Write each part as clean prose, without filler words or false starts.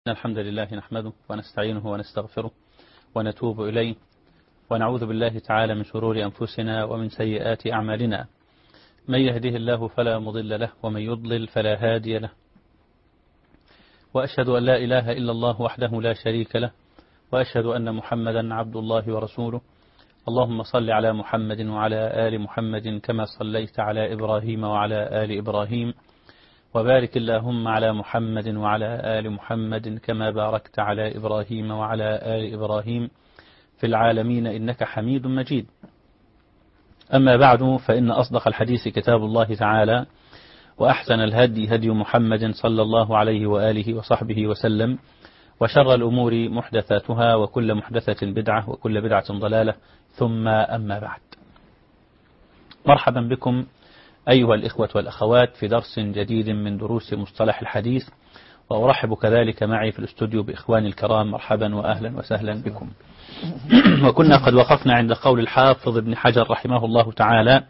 الحمد لله نحمده ونستعينه ونستغفره ونتوب إليه ونعوذ بالله تعالى من شرور أنفسنا ومن سيئات أعمالنا. من يهده الله فلا مضل له ومن يضلل فلا هادي له، وأشهد أن لا إله إلا الله وحده لا شريك له، وأشهد أن محمدا عبد الله ورسوله. اللهم صل على محمد وعلى آل محمد كما صليت على إبراهيم وعلى آل إبراهيم، وبارك اللهم على محمد وعلى آل محمد كما باركت على إبراهيم وعلى آل إبراهيم في العالمين إنك حميد مجيد. أما بعد، فإن أصدق الحديث كتاب الله تعالى، وأحسن الهدي هدي محمد صلى الله عليه وآله وصحبه وسلم، وشر الأمور محدثاتها، وكل محدثة بدعة، وكل بدعة ضلالة، ثم أما بعد. مرحبا بكم أيها الإخوة والأخوات في درس جديد من دروس مصطلح الحديث، وأرحب كذلك معي في الاستوديو بإخواني الكرام. مرحبا وأهلا وسهلا بكم. وكنا قد وقفنا عند قول الحافظ ابن حجر رحمه الله تعالى: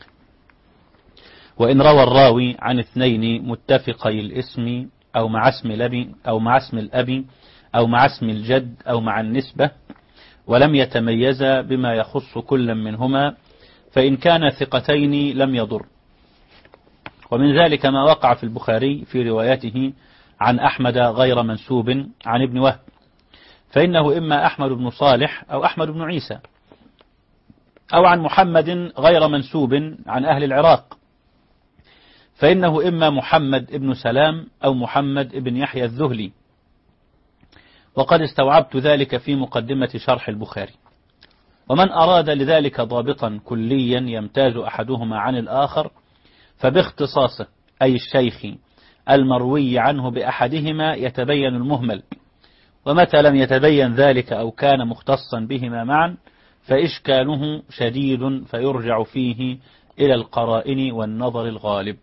وإن روى الراوي عن اثنين متفقي الاسم أو مع اسم الأب أو مع اسم الأب أو مع اسم الجد أو مع النسبة، ولم يتميزا بما يخص كل منهما، فإن كان ثقتين لم يضر. ومن ذلك ما وقع في البخاري في روايته عن أحمد غير منسوب عن ابن وهب، فإنه إما أحمد بن صالح أو أحمد بن عيسى، أو عن محمد غير منسوب عن أهل العراق، فإنه إما محمد بن سلام أو محمد بن يحيى الذهلي. وقد استوعبت ذلك في مقدمة شرح البخاري. ومن أراد لذلك ضابطا كليا يمتاز أحدهما عن الآخر فباختصاصه، أي الشيخ المروي عنه بأحدهما، يتبين المهمل. ومتى لم يتبين ذلك أو كان مختصا بهما معا فإشكاله شديد، فيرجع فيه إلى القرائن والنظر الغالب.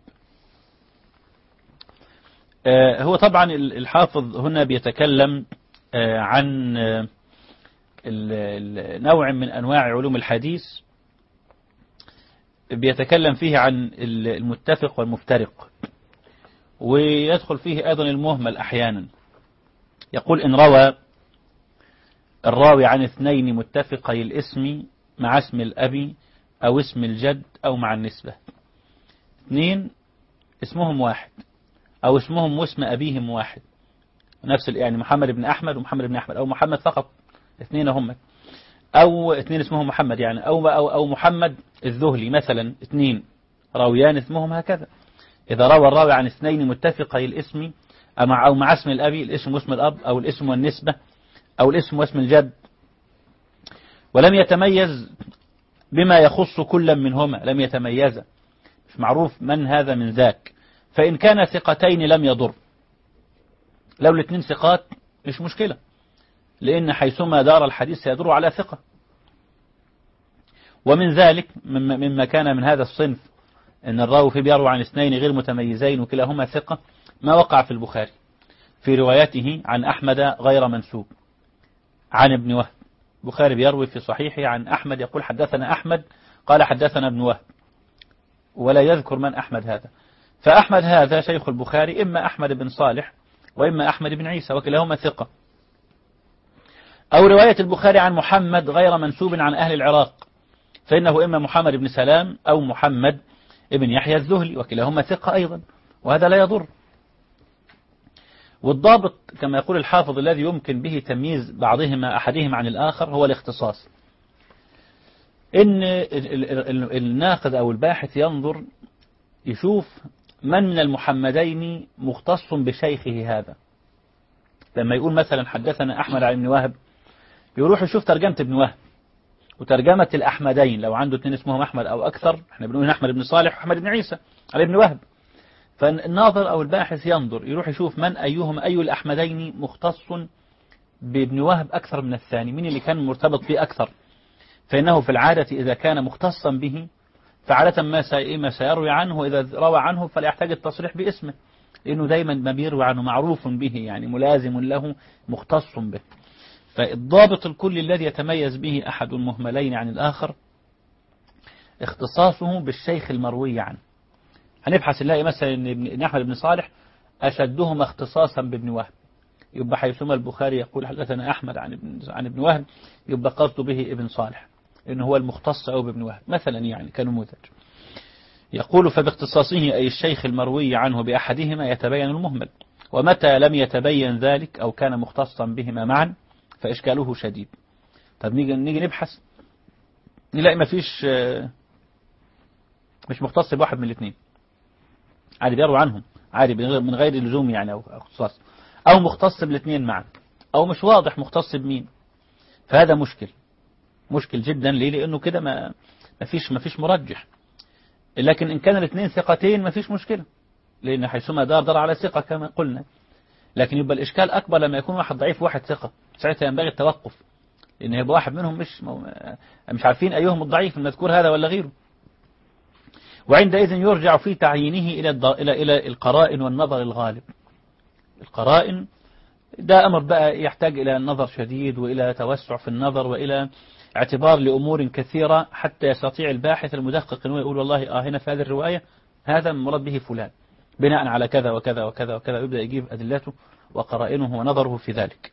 هو طبعا الحافظ هنا بيتكلم عن نوع من أنواع علوم الحديث، بيتكلم فيه عن المتفق والمفترق، ويدخل فيه أيضا المهمل أحيانا. يقول: إن روى الراوي عن اثنين متفقي الاسم مع اسم الأب أو اسم الجد أو مع النسبة، اثنين اسمهم واحد أو اسمهم واسم أبيهم واحد، نفس يعني محمد بن أحمد ومحمد بن أحمد، أو محمد فقط، اثنين هم، أو اثنين اسمهم محمد يعني، أو محمد الذهلي مثلا، اثنين راويان اسمهم هكذا. إذا روى الراوي عن اثنين متفقي الاسم أو مع اسم الأب، الاسم واسم الأب، أو الاسم والنسبة، أو الاسم واسم الجد، ولم يتميز بما يخص كل منهما، لم يتميز، مش معروف من هذا من ذاك، فإن كان ثقتين لم يضر. لو الاثنين ثقات مش مشكلة، لأن حيثما دار الحديث سيدور على ثقة. ومن ذلك مما كان من هذا الصنف أن الراوي فيه بيروي عن اثنين غير متميزين وكلاهما ثقة، ما وقع في البخاري في روايته عن أحمد غير منسوب عن ابن وهب. البخاري بيروي في صحيحه عن أحمد، يقول: حدثنا أحمد قال حدثنا ابن وهب، ولا يذكر من أحمد هذا. فأحمد هذا شيخ البخاري إما أحمد بن صالح وإما أحمد بن عيسى، وكلاهما ثقة. أو رواية البخاري عن محمد غير منسوب عن أهل العراق، فإنه إما محمد بن سلام أو محمد بن يحيى الذهلي، وكلاهما ثقة أيضا، وهذا لا يضر. والضابط كما يقول الحافظ الذي يمكن به تمييز أحدهما عن الآخر هو الاختصاص. إن الناقد أو الباحث ينظر يشوف من المحمدين مختص بشيخه هذا. لما يقول مثلا حدثنا أحمد عن ابن وهب، يروح يشوف ترجمة ابن وهب وترجمة الأحمدين، لو عنده اثنين اسمهم أحمد أو أكثر، احنا بنقول أحمد بن صالح وأحمد بن عيسى على ابن وهب. فالناظر أو الباحث ينظر يروح يشوف من أي الأحمدين مختص بابن وهب أكثر من الثاني، من اللي كان مرتبط به أكثر. فإنه في العادة إذا كان مختصا به فعادة ما سيروي عنه، وإذا روى عنه فلا يحتاج التصريح باسمه، لأنه دايما ما بيروي عنه معروف به، يعني ملازم له مختص به. فالضابط الكلي الذي يتميز به أحد المهملين عن الآخر اختصاصه بالشيخ المروي عنه. هنبحث نلاقي مثلا إن أحمد بن صالح أشدهما اختصاصا بابن وهب، يبقى حيثما البخاري يقول حدثنا أحمد عن ابن وهب يبقى قصد به ابن صالح إنه هو المختص أو بابن وهب مثلا يعني كنموذج. يقول فباختصاصه أي الشيخ المروي عنه بأحدهما يتبين المهمل، ومتى لم يتبين ذلك أو كان مختصا بهما معا فإشكاله شديد. طب نيجي نبحث نلاقي ما فيش مش مختص بواحد من الاثنين، عادي بيروي عنهم عادي من غير لزوم يعني أو اختصاص، أو مختص بالاثنين معا، أو مش واضح مختص بمين. فهذا مشكل جدا. ليه؟ لأنه كده ما فيش مرجح. لكن إن كان الاثنين ثقتين ما فيش مشكلة، لأن حيثما دار على ثقة كما قلنا. لكن يبقى الإشكال أكبر لما يكون واحد ضعيف وواحد ثقة، ساعتها ينبغي التوقف، لأن يبقى واحد منهم مش عارفين أيهم الضعيف المذكور هذا ولا غيره. وعندئذ يرجع في تعيينه إلى القرائن والنظر الغالب. القرائن ده أمر بقى يحتاج إلى نظر شديد وإلى توسع في النظر وإلى اعتبار لأمور كثيرة حتى يستطيع الباحث المدقق أنه يقول والله هنا في هذه الرواية هذا مراد به فلان بناء على كذا وكذا وكذا وكذا، يبدأ يجيب أدلته وقرائنه ونظره في ذلك.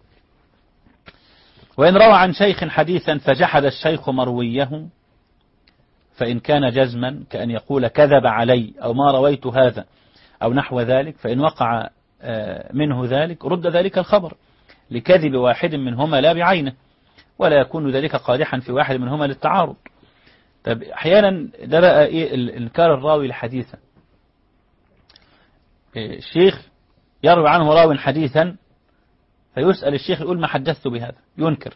وإن روى عن شيخ حديثا فجحد الشيخ مرويه فإن كان جزما كأن يقول كذب علي أو ما رويت هذا أو نحو ذلك، فإن وقع منه ذلك رد ذلك الخبر لكذب واحد منهما لا بعينه، ولا يكون ذلك قادحا في واحد منهما للتعارض. طب أحيانا ده بقى إنكار الراوي الحديث. الشيخ يروي عنه راوي حديثا فيسأل الشيخ يقول ما حدثت بهذا، ينكر.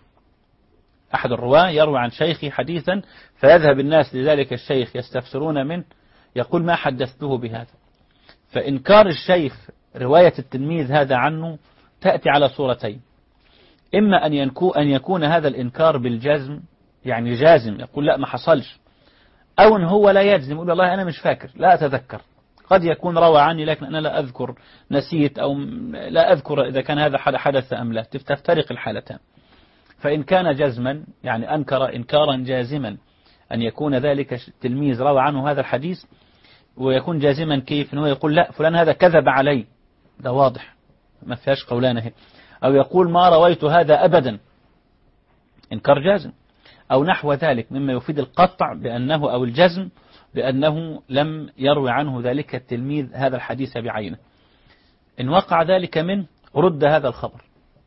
أحد الرواة يروي عن شيخي حديثا فيذهب الناس لذلك الشيخ يستفسرون منه يقول ما حدثته بهذا. فإنكار الشيخ رواية التلميذ هذا عنه تأتي على صورتين: إما أن يكون هذا الإنكار بالجزم، يعني جازم يقول لا ما حصلش، أو أن هو لا يجزم يقول والله أنا مش فاكر لا أتذكر، قد يكون روى عني لكن أنا لا أذكر، نسيت، أو لا أذكر إذا كان هذا حدث أم لا، تفترق الحالتان. فإن كان جزما يعني أنكر إنكارا جازما أن يكون ذلك التلميذ روى عنه هذا الحديث، ويكون جازما كيف؟ أنه يقول لا فلان هذا كذب علي، ده واضح ما فيهاش قولانه، أو يقول ما رويت هذا أبدا، إنكار جازم، أو نحو ذلك مما يفيد القطع بأنه أو الجزم بأنه لم يروي عنه ذلك التلميذ هذا الحديث بعينه. إن وقع ذلك منه رد هذا الخبر.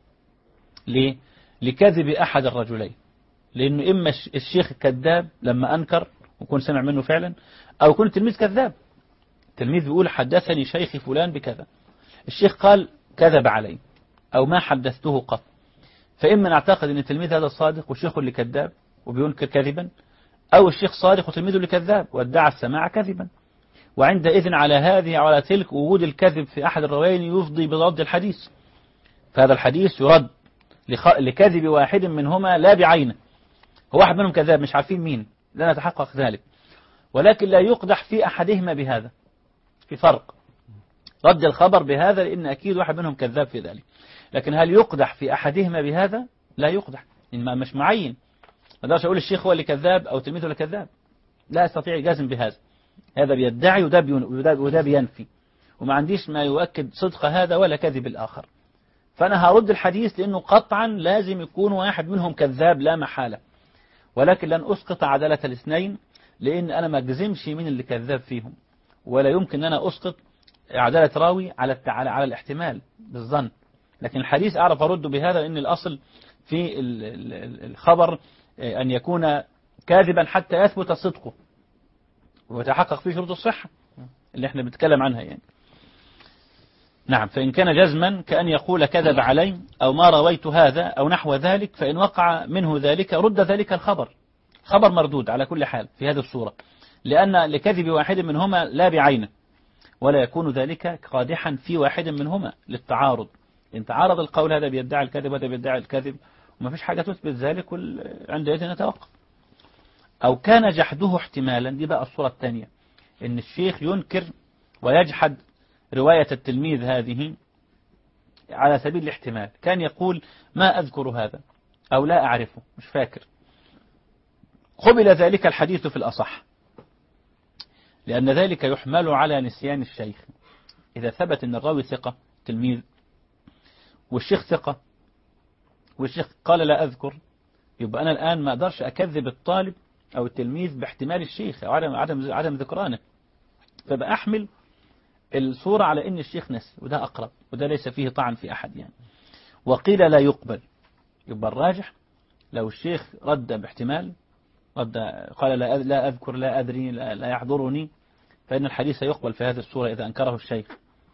ليه؟ لكذب أحد الرجلين، لأنه إما الشيخ كذاب لما أنكر ويكون سمع منه فعلا، أو يكون التلميذ كذاب، التلميذ بيقول حدثني شيخي فلان بكذا، الشيخ قال كذب علي أو ما حدثته قط. فإما نعتقد أن التلميذ هذا صادق والشيخ اللي كذاب وبينكر كذبا، أو الشيخ صادق وتلميذه اللي كذاب وادعى السماع كذبا. وعندئذ على هذه وعلى تلك وجود الكذب في أحد الروايين يفضي برد الحديث، فهذا الحديث يرد لكذب واحد منهما لا بعينه، هو واحد منهم كذاب مش عارفين مين، لا نتحقق ذلك، ولكن لا يقدح في أحدهما بهذا، في فرق رد الخبر بهذا لأن أكيد واحد منهم كذاب في ذلك. لكن هل يقدح في أحدهما بهذا؟ لا يقدح، إنما مش معين، ما اقدرش أقول الشيخ هو اللي كذاب أو تلميذه اللي كذاب، لا أستطيع الجزم بهذا، هذا بيدعي وده بينفي، وما عنديش ما يؤكد صدق هذا ولا كذب الآخر. فأنا هرد الحديث لأنه قطعا لازم يكون واحد منهم كذاب لا محالة، ولكن لن أسقط عدالة الاثنين، لأن أنا ما أجزمش من اللي كذاب فيهم، ولا يمكن أن أنا أسقط عدالة راوي على الاحتمال بالظن. لكن الحديث أعرف أرده بهذا، لأن الأصل في الخبر أن يكون كاذبا حتى يثبت صدقه ويتحقق فيه شروط الصحة اللي احنا بنتكلم عنها يعني. نعم. فإن كان جزما كأن يقول كذب علي أو ما رويت هذا أو نحو ذلك، فإن وقع منه ذلك رد ذلك الخبر، خبر مردود على كل حال في هذه الصورة، لأن لكذب واحد منهما لا بعينه، ولا يكون ذلك قادحا في واحد منهما للتعارض، إن تعارض القول هذا بيدعي الكذب وهذا بيدعي الكذب وما فيش حاجة تثبت ذلك، عندئذ نتوقف. أو كان جحده احتمالا، دي بقى الصورة الثانية، إن الشيخ ينكر ويجحد رواية التلميذ هذه على سبيل الاحتمال، كان يقول ما أذكر هذا أو لا أعرفه مش فاكر، قبل ذلك الحديث في الأصح، لأن ذلك يحمل على نسيان الشيخ. إذا ثبت أن الراوي ثقة تلميذ والشيخ ثقة والشيخ قال لا أذكر، يبقى أنا الآن ما أقدرش أكذب الطالب أو التلميذ باحتمال الشيخ أو عدم ذكرانه، فبقى أحمل الصورة على إن الشيخ نسي، وده أقرب وده ليس فيه طعن في أحد يعني. وقيل لا يقبل، يبقى الراجح لو الشيخ رد باحتمال، قال لا أذكر لا أدري لا يحضرني، فإن الحديث يقبل في هذه الصورة إذا أنكره الشيخ،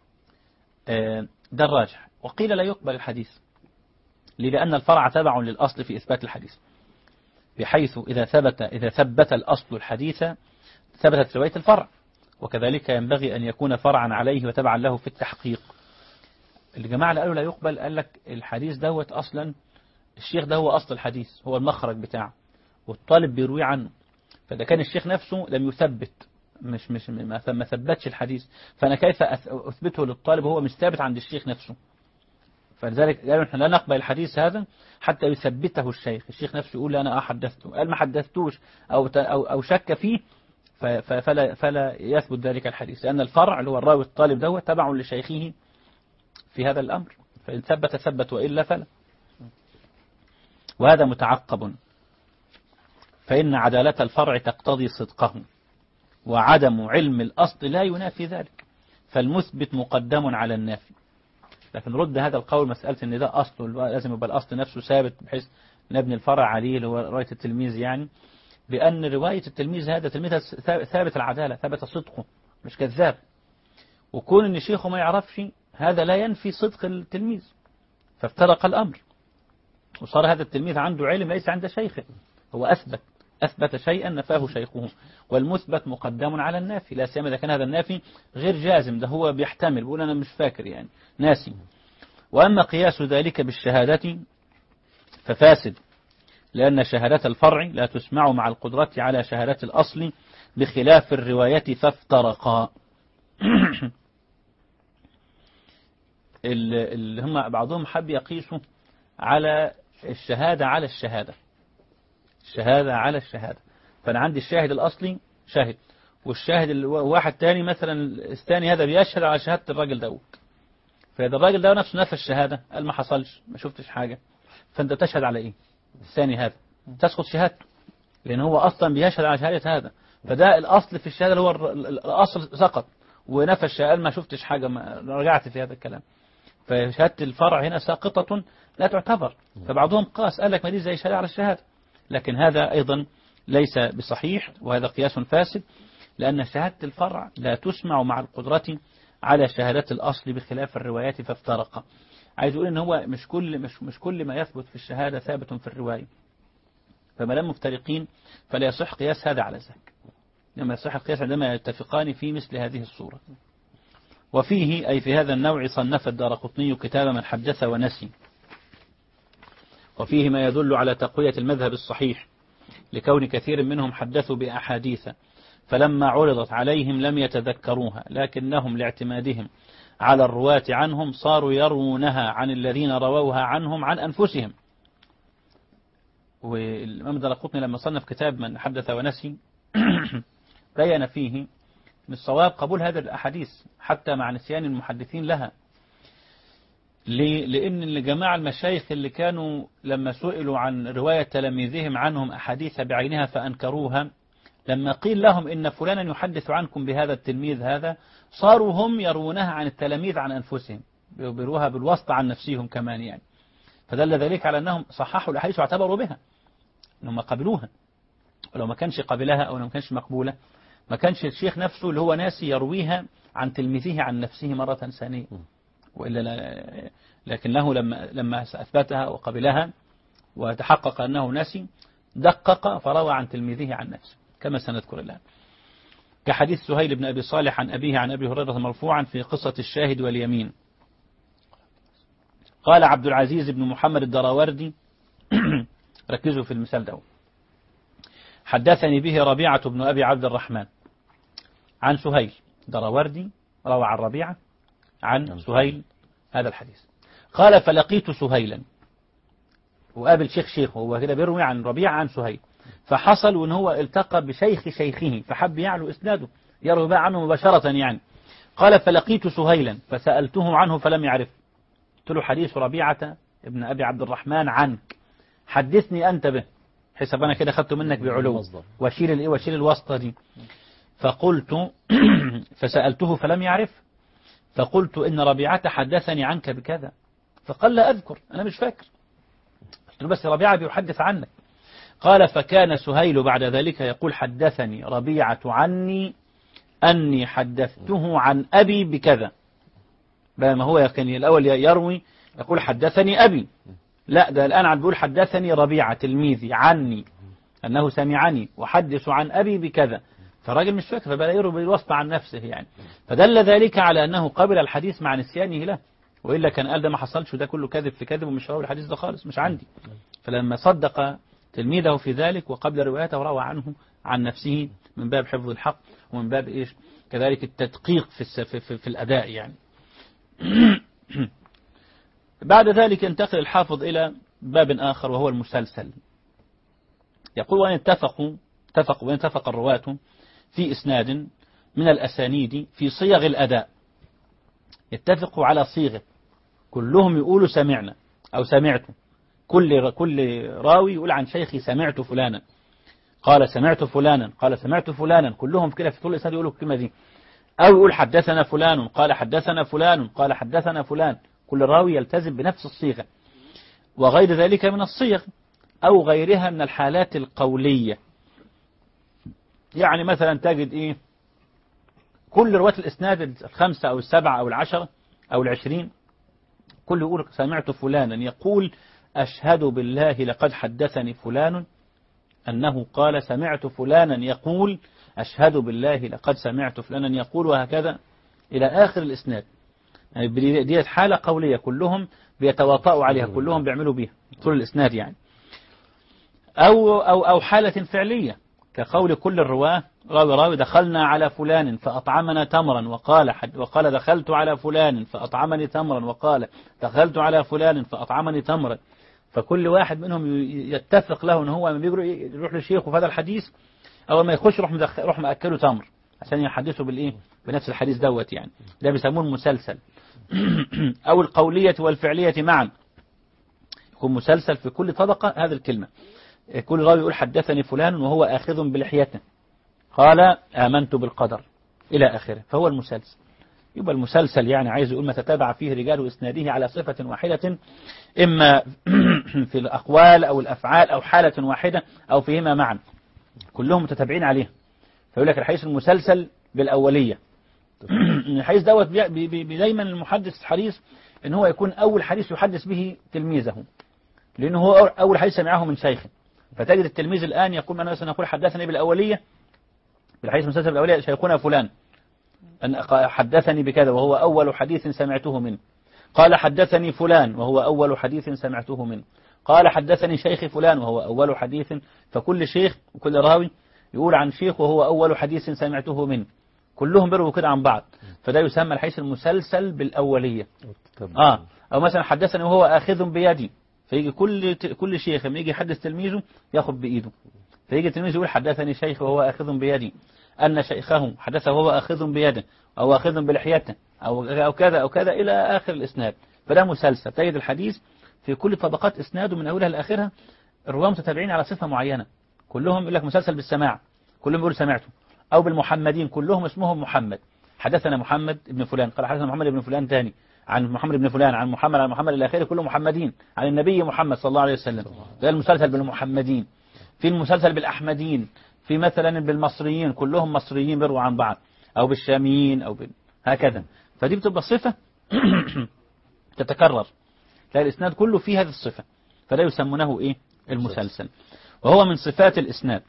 ده الراجح. وقيل لا يقبل الحديث لأن الفرع تبع للأصل في إثبات الحديث، بحيث إذا ثبت الأصل الحديث ثبتت رواية الفرع، وكذلك ينبغي أن يكون فرعا عليه وتبعا له في التحقيق. الجماعة اللي قالوا لا يقبل قال لك الحديث دوت أصلا الشيخ ده هو أصل الحديث، هو المخرج بتاعه والطالب بيروي عنه، فإذا كان الشيخ نفسه لم يثبت ما ثبتش الحديث، فأنا كيف أثبته للطالب وهو مش ثابت عند الشيخ نفسه؟ فلذلك قالوا نحن لا نقبل الحديث هذا حتى يثبته الشيخ نفسه يقول أنا حدثته، قال ما حدثتوش أو شك فيه فلا يثبت ذلك الحديث، لأن الفرع اللي هو الراوي الطالب دوت تبع لشيخه في هذا الأمر، فإن ثبت وإلا فلا. وهذا متعقب، فإن عدالة الفرع تقتضي صدقه، وعدم علم الأصل لا ينافي ذلك، فالمثبت مقدم على النافي. لكن رد هذا القول مسألة ان ده أصل لازم يبقى الأصل نفسه ثابت بحيث نبني الفرع عليه اللي هو رواية التلميذ، يعني بأن رواية التلميذ هذا تلميذ ثابت العدالة ثابت صدقه مش كذاب، وكون ان شيخه ما يعرفش هذا لا ينفي صدق التلميذ، فافترق الأمر وصار هذا التلميذ عنده علم ليس عند شيخه، هو أثبت شيئا نفاه شيخه، والمثبت مقدم على النافي، لا سيما إذا كان هذا النافي غير جازم، ده هو بيحتمل بيقول أنا مش فاكر يعني ناسي. وأما قياس ذلك بالشهادة ففاسد، لأن شهادة الفرع لا تسمع مع القدرة على شهادة الأصل بخلاف الرواية فافترقا. اللي هم بعضهم حب يقيسوا على الشهادة على الشهادة، الشهادة على الشهادة، فأنا عندي الشاهد الأصلي شاهد، والشاهد واحد تاني مثلا الثاني هذا بيشهد على شهادة الراجل دوت، فإذا الراجل ده نفسه نفى الشهادة قال ما حصلش ما شفتش حاجة، فأنت تشهد على إيه؟ الثاني هذا تسقط شهادته، لأن هو أصلا بيشهد على شهادة هذا، فده الأصل في الشهادة اللي هو الأصل سقط ونفى الشهادة قال ما شفتش حاجة ما رجعت في هذا الكلام، فشهادة الفرع هنا ساقطة لا تعتبر. فبعضهم قاس قال لك ما دي زي شهادة على الشهادة، لكن هذا أيضا ليس بصحيح، وهذا قياس فاسد، لأن شهادة الفرع لا تسمع مع القدرة على شهادة الأصل بخلاف الروايات فافترق. عايز يقول إن هو مش كل ما يثبت في الشهادة ثابت في الرواية، فما دام مفترقين فلا يصح قياس هذا على ذاك، لما يصح القياس عندما يتفقان في مثل هذه الصورة. وفيه أي في هذا النوع صنف الدارقطني كتاب من حدث ونسي، وفيه ما يدل على تقوية المذهب الصحيح، لكون كثير منهم حدثوا بأحاديث فلما عرضت عليهم لم يتذكروها، لكنهم لاعتمادهم على الرواة عنهم صاروا يروونها عن الذين رووها عنهم عن أنفسهم. والإمام الدارقطني لما صنف كتاب من حدث ونسي بين فيه من الصواب قبول هذه الأحاديث حتى مع نسيان المحدثين لها. لأن الجماعة المشايخ اللي كانوا لما سئلوا عن رواية تلاميذهم عنهم أحاديث بعينها فأنكروها، لما قيل لهم إن فلانا يحدث عنكم بهذا التلميذ هذا، صاروا هم يروونها عن التلاميذ عن أنفسهم، بيروها بالواسطة عن نفسهم كمان يعني، فدل ذلك على أنهم صححوا الأحاديث واعتبروا بها أنهم قبلوها، ولو ما كانش قبلها أو لو ما كانش مقبولة ما كانش الشيخ نفسه اللي هو ناسي يرويها عن تلميذه عن نفسه مرة ثانية، وإلا لكنه لما أثبتها وقبلها وتحقق أنه ناسي دقق فروى عن تلميذه عن نفسه كما سنذكر الآن، كحديث سهيل بن أبي صالح عن أبيه عن أبي هريرة مرفوعا في قصة الشاهد واليمين. قال عبد العزيز بن محمد الدراوردي ركزوا في المثال ده، حدثني به ربيعة بن أبي عبد الرحمن عن سهيل، دراوردي روى عن ربيعة عن سهيل هذا الحديث. قال فلقيت سهيلا، وقابل شيخه هو كده بيروي عن ربيعة عن سهيل، فحصل وان هو التقى بشيخ شيخه فحب يعلو إسناده يروي بقى عنه مباشرة يعني. قال فلقيت سهيلا فسألته عنه فلم يعرف، قلت له حديث ربيعة ابن أبي عبد الرحمن عنك، حدثني أنت به، حسب أنا كده خدته منك بعلو، وشيل الواسطة دي. فقلت فسألته فلم يعرف، فقلت إن ربيعة حدثني عنك بكذا، فقال لا أذكر، أنا مش فاكر. قلت له بس ربيعة بيحدث عنك. قال فكان سهيل بعد ذلك يقول حدثني ربيعة عني أني حدثته عن أبي بكذا. ما هو كان الأول يروي يقول حدثني أبي، لا ده الآن عم بيقول حدثني ربيعة تلميذي عني أنه سمعني وحدث عن أبي بكذا، فالراجل مش فاكر، فبدأ يروي بالواسطة عن نفسه يعني. فدل ذلك على أنه قبل الحديث مع نسيانه له، وإلا كان قال ده ما حصلش وده كله كذب في كذب ومش راوي الحديث ده خالص مش عندي. فلما صدق تلميذه في ذلك وقبل روايته روى عنه عن نفسه من باب حفظ الحق ومن باب إيش كذلك التدقيق في الأداء يعني. بعد ذلك ينتقل الحافظ إلى باب آخر وهو المسلسل. يقول وإن اتفق الرواة في إسناد من الأسانيد في صيغ الأداء، يتفقوا على صيغة، كلهم يقولوا سمعنا أو سمعت، كل راوي يقول عن شيخي سمعت فلانا، قال سمعت فلانا، قال سمعت فلانا، كلهم كده في طول الإسناد يقولوا الكلمة دي، أو يقول حدثنا فلان قال حدثنا فلان قال حدثنا فلان، كل راوي يلتزم بنفس الصيغة. وغير ذلك من الصيغ أو غيرها من الحالات القولية، يعني مثلا تجد كل رواة الإسناد 5 أو 7 أو 10 أو 20 كل يقول سمعت فلانا يقول أشهد بالله لقد حدثني فلان أنه قال سمعت فلانا يقول أشهد بالله لقد سمعت فلانا يقول، وهكذا إلى آخر الإسناد. يعني دي حالة قولية بيتواطؤوا عليها، كلهم بيعملوا بيها طول الإسناد يعني. أو حالة فعلية كقول كل الرواة راوي دخلنا على فلان فأطعمنا تمرا وقال دخلت على فلان فأطعمني تمرا وقال دخلت على فلان فأطعمني تمرا، فكل واحد منهم يتفق له ان هو لما يروح لشيخه في هذا الحديث اول ما يخش روح مأكله تمر عشان يحدثه بنفس الحديث دوت يعني. ده بيسموه المسلسل. او القولية والفعلية معا، يكون مسلسل في كل طبقة هذه الكلمة. كل راوي يقول حدثني فلان وهو آخذ بلحيته، قال آمنت بالقدر إلى آخره، فهو المسلسل. يبقى المسلسل يعني عايز يقول ما تتابع فيه رجال إسناده على صفة واحدة، إما في الأقوال أو الأفعال أو حالة واحدة أو فيهما معا، كلهم متتابعين عليه. فيقول لك الحديث المسلسل بالأولية. الحديث دوت دايما المحدث حريص إن هو يكون أول حديث يحدث به تلميذه، لأنه هو أول حديث سمعه من شيخه. فتجد التلميذ الآن يقول أنا مثلا أقول حدثني بالأولية، بالحديث المسلسل بالأولية شيخنا فلان أن حدثني بكذا وهو أول حديث سمعته منه، قال حدثني فلان وهو أول حديث سمعته منه، قال حدثني شيخي فلان وهو أول حديث. فكل شيخ وكل راوي يقول عن شيخ وهو أول حديث سمعته منه، كلهم بيروا كده عن بعض، فده يسمى الحديث المسلسل بالأولية. أو مثلا حدثني وهو آخذ بيدي، فيجي كل شيخ لما يجي يحدث تلميذه ياخذ بإيده، فيجي التلميذ يقول حدثني شيخ وهو آخذ بيدي، أن شيخه حدثه وهو آخذ بيده أو آخذ بلحيته أو كذا أو كذا إلى آخر الإسناد. فده مسلسل. تجد الحديث في كل طبقات إسناده من أولها لآخرها الرواة متتابعين على صفة معينة، كلهم يقول لك مسلسل بالسماع، كلهم يقول سمعته. أو بالمحمدين، كلهم اسمهم محمد، حدثنا محمد ابن فلان قال حدثنا محمد ابن فلان ثاني عن محمد ابن فلان عن محمد إلى آخره، كلهم محمدين عن النبي محمد صلى الله عليه وسلم. ده المسلسل بالمحمدين. في المسلسل بالأحمدين، في مثلا بالمصريين كلهم مصريين بيروا عن بعض، أو بالشاميين هكذا. فدي بتبقى صفة تتكرر، تلاقي الإسناد كله فيه هذه الصفة، فلا يسمونه المسلسل، وهو من صفات الإسناد.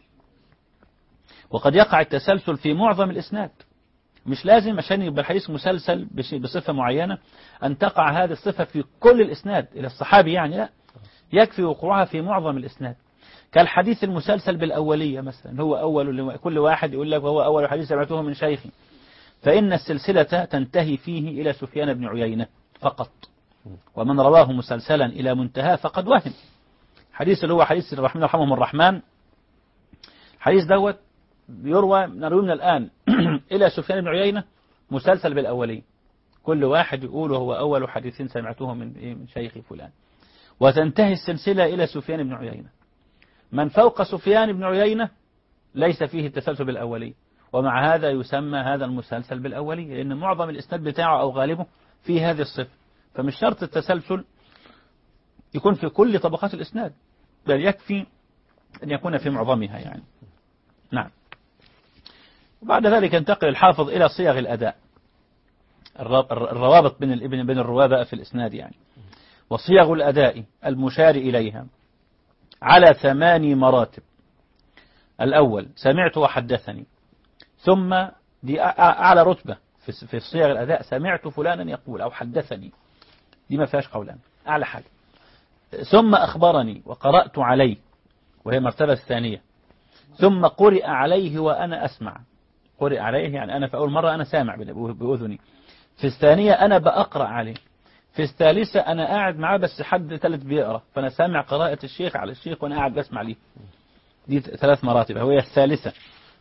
وقد يقع التسلسل في معظم الإسناد، مش لازم عشان يبقى الحديث مسلسل بصفة معينة أن تقع هذه الصفة في كل الإسناد إلى الصحابي يعني، لا، يكفي وقوعها في معظم الإسناد. كالحديث المسلسل بالأولية مثلا، هو أول، كل واحد يقول لك وهو أول حديث سمعته من شيخي، فإن السلسلة تنتهي فيه إلى سفيان بن عيينة فقط، ومن رواه مسلسلا إلى منتهى فقد وهم. حديث اللي هو حديث الرحمن رحمهم الرحمن، حديث دوت نروي من الآن إلى سفيان بن عيينة مسلسل بالأولية، كل واحد يقول هو أول حديث سمعته من شيخ فلان. وتنتهي السلسلة إلى سفيان بن عيينة. من فوق سفيان بن عيينة ليس فيه التسلسل بالأولي، ومع هذا يسمى هذا المسلسل بالأولي، لأن معظم الإسناد بتاعه أو غالبه في هذه الصفة. فمش شرط التسلسل يكون في كل طبقات الإسناد، بل يكفي أن يكون في معظمها يعني. نعم. وبعد ذلك ينتقل الحافظ إلى صيغ الأداء، الروابط بين الرواة بقى في الإسناد يعني. وصيغ الأداء المشار إليها على 8 مراتب. الأول سمعت وحدثني، ثم دي أعلى رتبة في صيغ الأداء، سمعت فلانا يقول أو حدثني، دي ما فيهاش قولان، أعلى حاجة. ثم أخبرني وقرأت عليه، وهي المرتبة الثانية. ثم قرئ عليه وأنا أسمع، قرئ عليه يعني أنا في أول مرة أنا سامع بأذني، في الثانية أنا بأقرأ عليه، في الثالثة أنا قاعد معاه بس حد ثالث بيقرأ فأنا سامع قراءة الشيخ على الشيخ وأنا قاعد بسمع ليه. دي 3 مراتب، وهي الثالثة.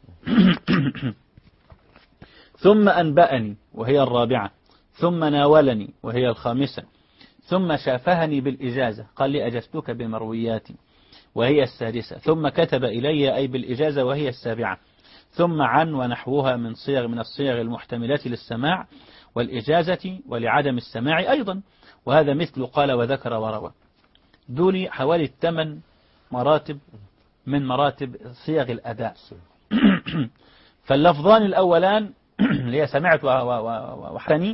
ثم أنبأني وهي الرابعة، ثم ناولني وهي الخامسة، ثم شافهني بالإجازة قال لي أجزتك بمروياتي وهي السادسة، ثم كتب إلي أي بالإجازة وهي السابعة، ثم عن ونحوها من الصيغ المحتملة للسماع والإجازة ولعدم السماع أيضا، وهذا مثل قال وذكر وروى. دول حوالي 8 مراتب من مراتب صيغ الأداء. فاللفظان الأولان اللي هي سمعت وحدثني،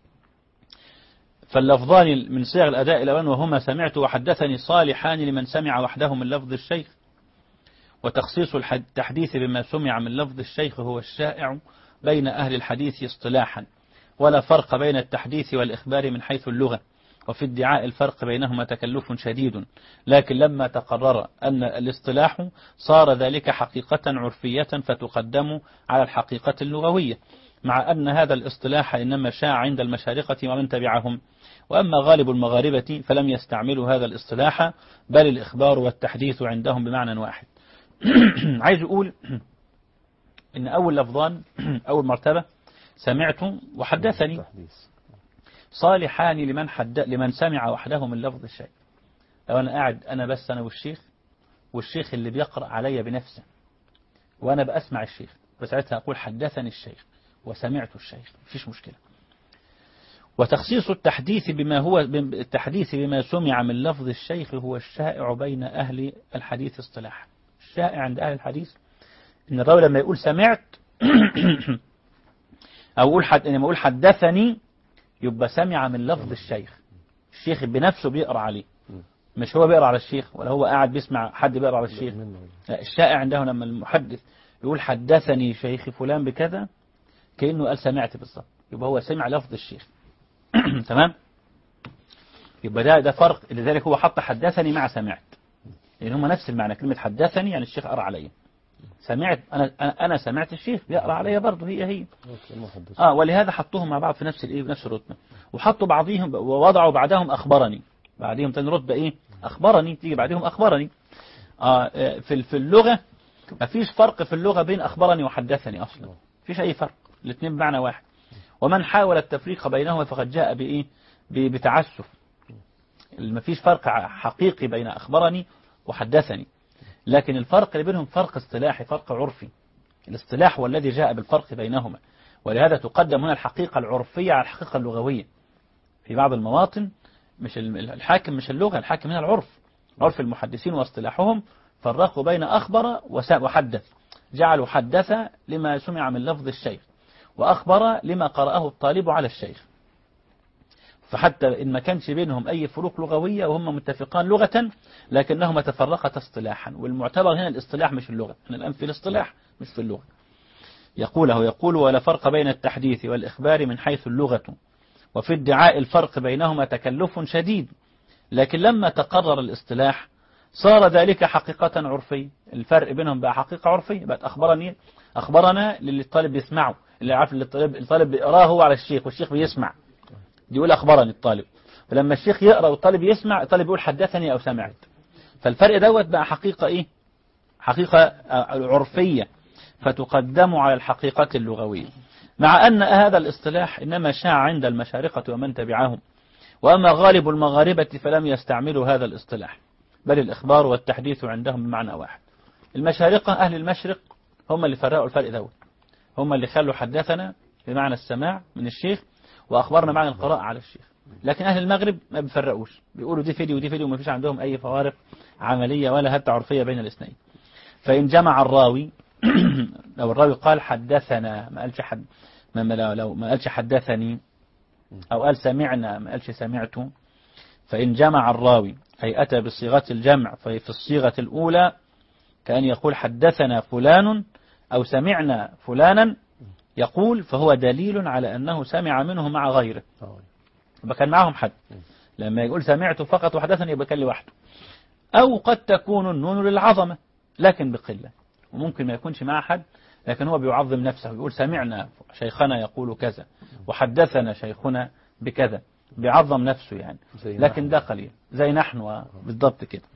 فاللفظان من صيغ الأداء الأولان وهما سمعت وحدثني صالحان لمن سمع وحده من لفظ الشيخ. وتخصيص التحديث بما سمع من لفظ الشيخ هو الشائع بين أهل الحديث اصطلاحا، ولا فرق بين التحديث والإخبار من حيث اللغة، وفي ادعاء الفرق بينهما تكلف شديد، لكن لما تقرر أن الاصطلاح صار ذلك حقيقة عرفية فتقدم على الحقيقة اللغوية، مع أن هذا الاصطلاح إنما شاع عند المشارقة ومن تبعهم، وأما غالب المغاربة فلم يستعملوا هذا الاصطلاح، بل الإخبار والتحديث عندهم بمعنى واحد. عايز أقول إن أول لفظان أول مرتبة سمعت وحدثني صالحان لمن سمع وحده من لفظ الشيء. لو أنا قاعد أنا والشيخ اللي بيقرأ علي بنفسه وأنا بأسمع الشيخ، فساعتها أقول حدثني الشيخ وسمعت الشيخ، مفيش مشكلة. وتخصيص التحديث بما سمع من لفظ الشيخ هو الشائع بين أهل الحديث اصطلاحا. الشائع عند أهل الحديث إن الراوي لما يقول سمعت أو لما يقول حدثني يبقى سمع من لفظ الشيخ بنفسه بيقرأ عليه، مش هو بيقرأ على الشيخ ولا هو قاعد بيسمع حد بيقرأ على الشيخ. الشائع عنده لما المحدث يقول حدثني شيخ فلان بكذا كأنه قال سمعت بالظبط، يبقى هو سمع لفظ الشيخ. تمام. يبقى ده فرق، لذلك هو حط حدثني مع سمعت، لأن هما نفس المعنى. كلمة حدثني يعني الشيخ قرأ علي، سمعت أنا سمعت الشيخ بيقرأ علي برضه، هي ولهذا حطوهم مع بعض في نفس نفس الرتبة، وحطوا بعضهم ووضعوا بعدهم أخبرني، بعدهم تاني رتبة أخبرني تيجي بعدهم أخبرني. في اللغة ما فيش فرق في اللغة بين أخبرني وحدثني أصلا، فيش أي فرق، الاثنين بمعنى واحد. ومن حاول التفريق بينهما فقد جاء بتعسف. ما فيش فرق حقيقي بين أخبرني وحدثني، لكن الفرق اللي بينهم فرق اصطلاحي، فرق عرفي. الاصطلاح هو الذي جاء بالفرق بينهما، ولهذا تقدم هنا الحقيقة العرفية على الحقيقة اللغوية. في بعض المواطن مش الحاكم مش اللغة، الحاكم هنا العرف، عرف المحدثين واصطلاحهم. فرقوا بين أخبر وحدث، جعلوا حدث لما سمع من لفظ الشيخ، وأخبر لما قرأه الطالب على الشيخ. فحتى إن ما كانش بينهم أي فروق لغوية وهم متفقان لغة، لكنهما تفرقتا اصطلاحا، والمعتبر هنا الاصطلاح مش اللغة. احنا الآن في الاصطلاح مش في اللغة. يقول ولا فرق بين التحديث والإخبار من حيث اللغة، وفي ادعاء الفرق بينهما تكلف شديد، لكن لما تقرر الاصطلاح صار ذلك حقيقة عرفية. الفرق بينهم بقى حقيقة عرفية، بقت أخبرنا للي الطالب يسمعه، اللي عارف اللي الطالب بيقراه هو على الشيخ والشيخ بيسمع، يقول أخبرني الطالب. فلما الشيخ يقرأ والطالب يسمع، الطالب يقول حدثني أو سمعت. فالفرق دوت بقى حقيقة حقيقة عرفية فتقدم على الحقيقة اللغوية. مع أن هذا الاصطلاح إنما شاع عند المشارقة ومن تبعهم، وأما غالب المغاربة فلم يستعملوا هذا الاصطلاح، بل الإخبار والتحديث عندهم بمعنى واحد. المشارقة أهل المشرق هم اللي فرقوا الفرق دوت، هم اللي خلوا حدثنا بمعنى السماع من الشيخ وأخبرنا معنى القراءة على الشيخ. لكن أهل المغرب ما بيفرقوش، بيقولوا دي فيديو ودي فيديو، وما فيش عندهم أي فوارق عملية ولا حتى عرفية بين الاثنين. فإن جمع الراوي لو الراوي قال حدثنا ما قالش لو ما قالش حدثني، أو قال سمعنا ما قالش سمعته، فإن جمع الراوي أي أتى بصيغة الجمع، في الصيغة الأولى كأن يقول حدثنا فلان أو سمعنا فلانا يقول، فهو دليل على أنه سمع منه مع غيره، يبقى كان معهم حد. لما يقول سمعت فقط وحدثني يبقى كان لوحده. أو قد تكون النون للعظمة لكن بقلة، وممكن ما يكونش معه حد لكن هو بيعظم نفسه، يقول سمعنا شيخنا يقول كذا وحدثنا شيخنا بكذا، بيعظم نفسه يعني، لكن ده قليل زي نحن بالضبط كده.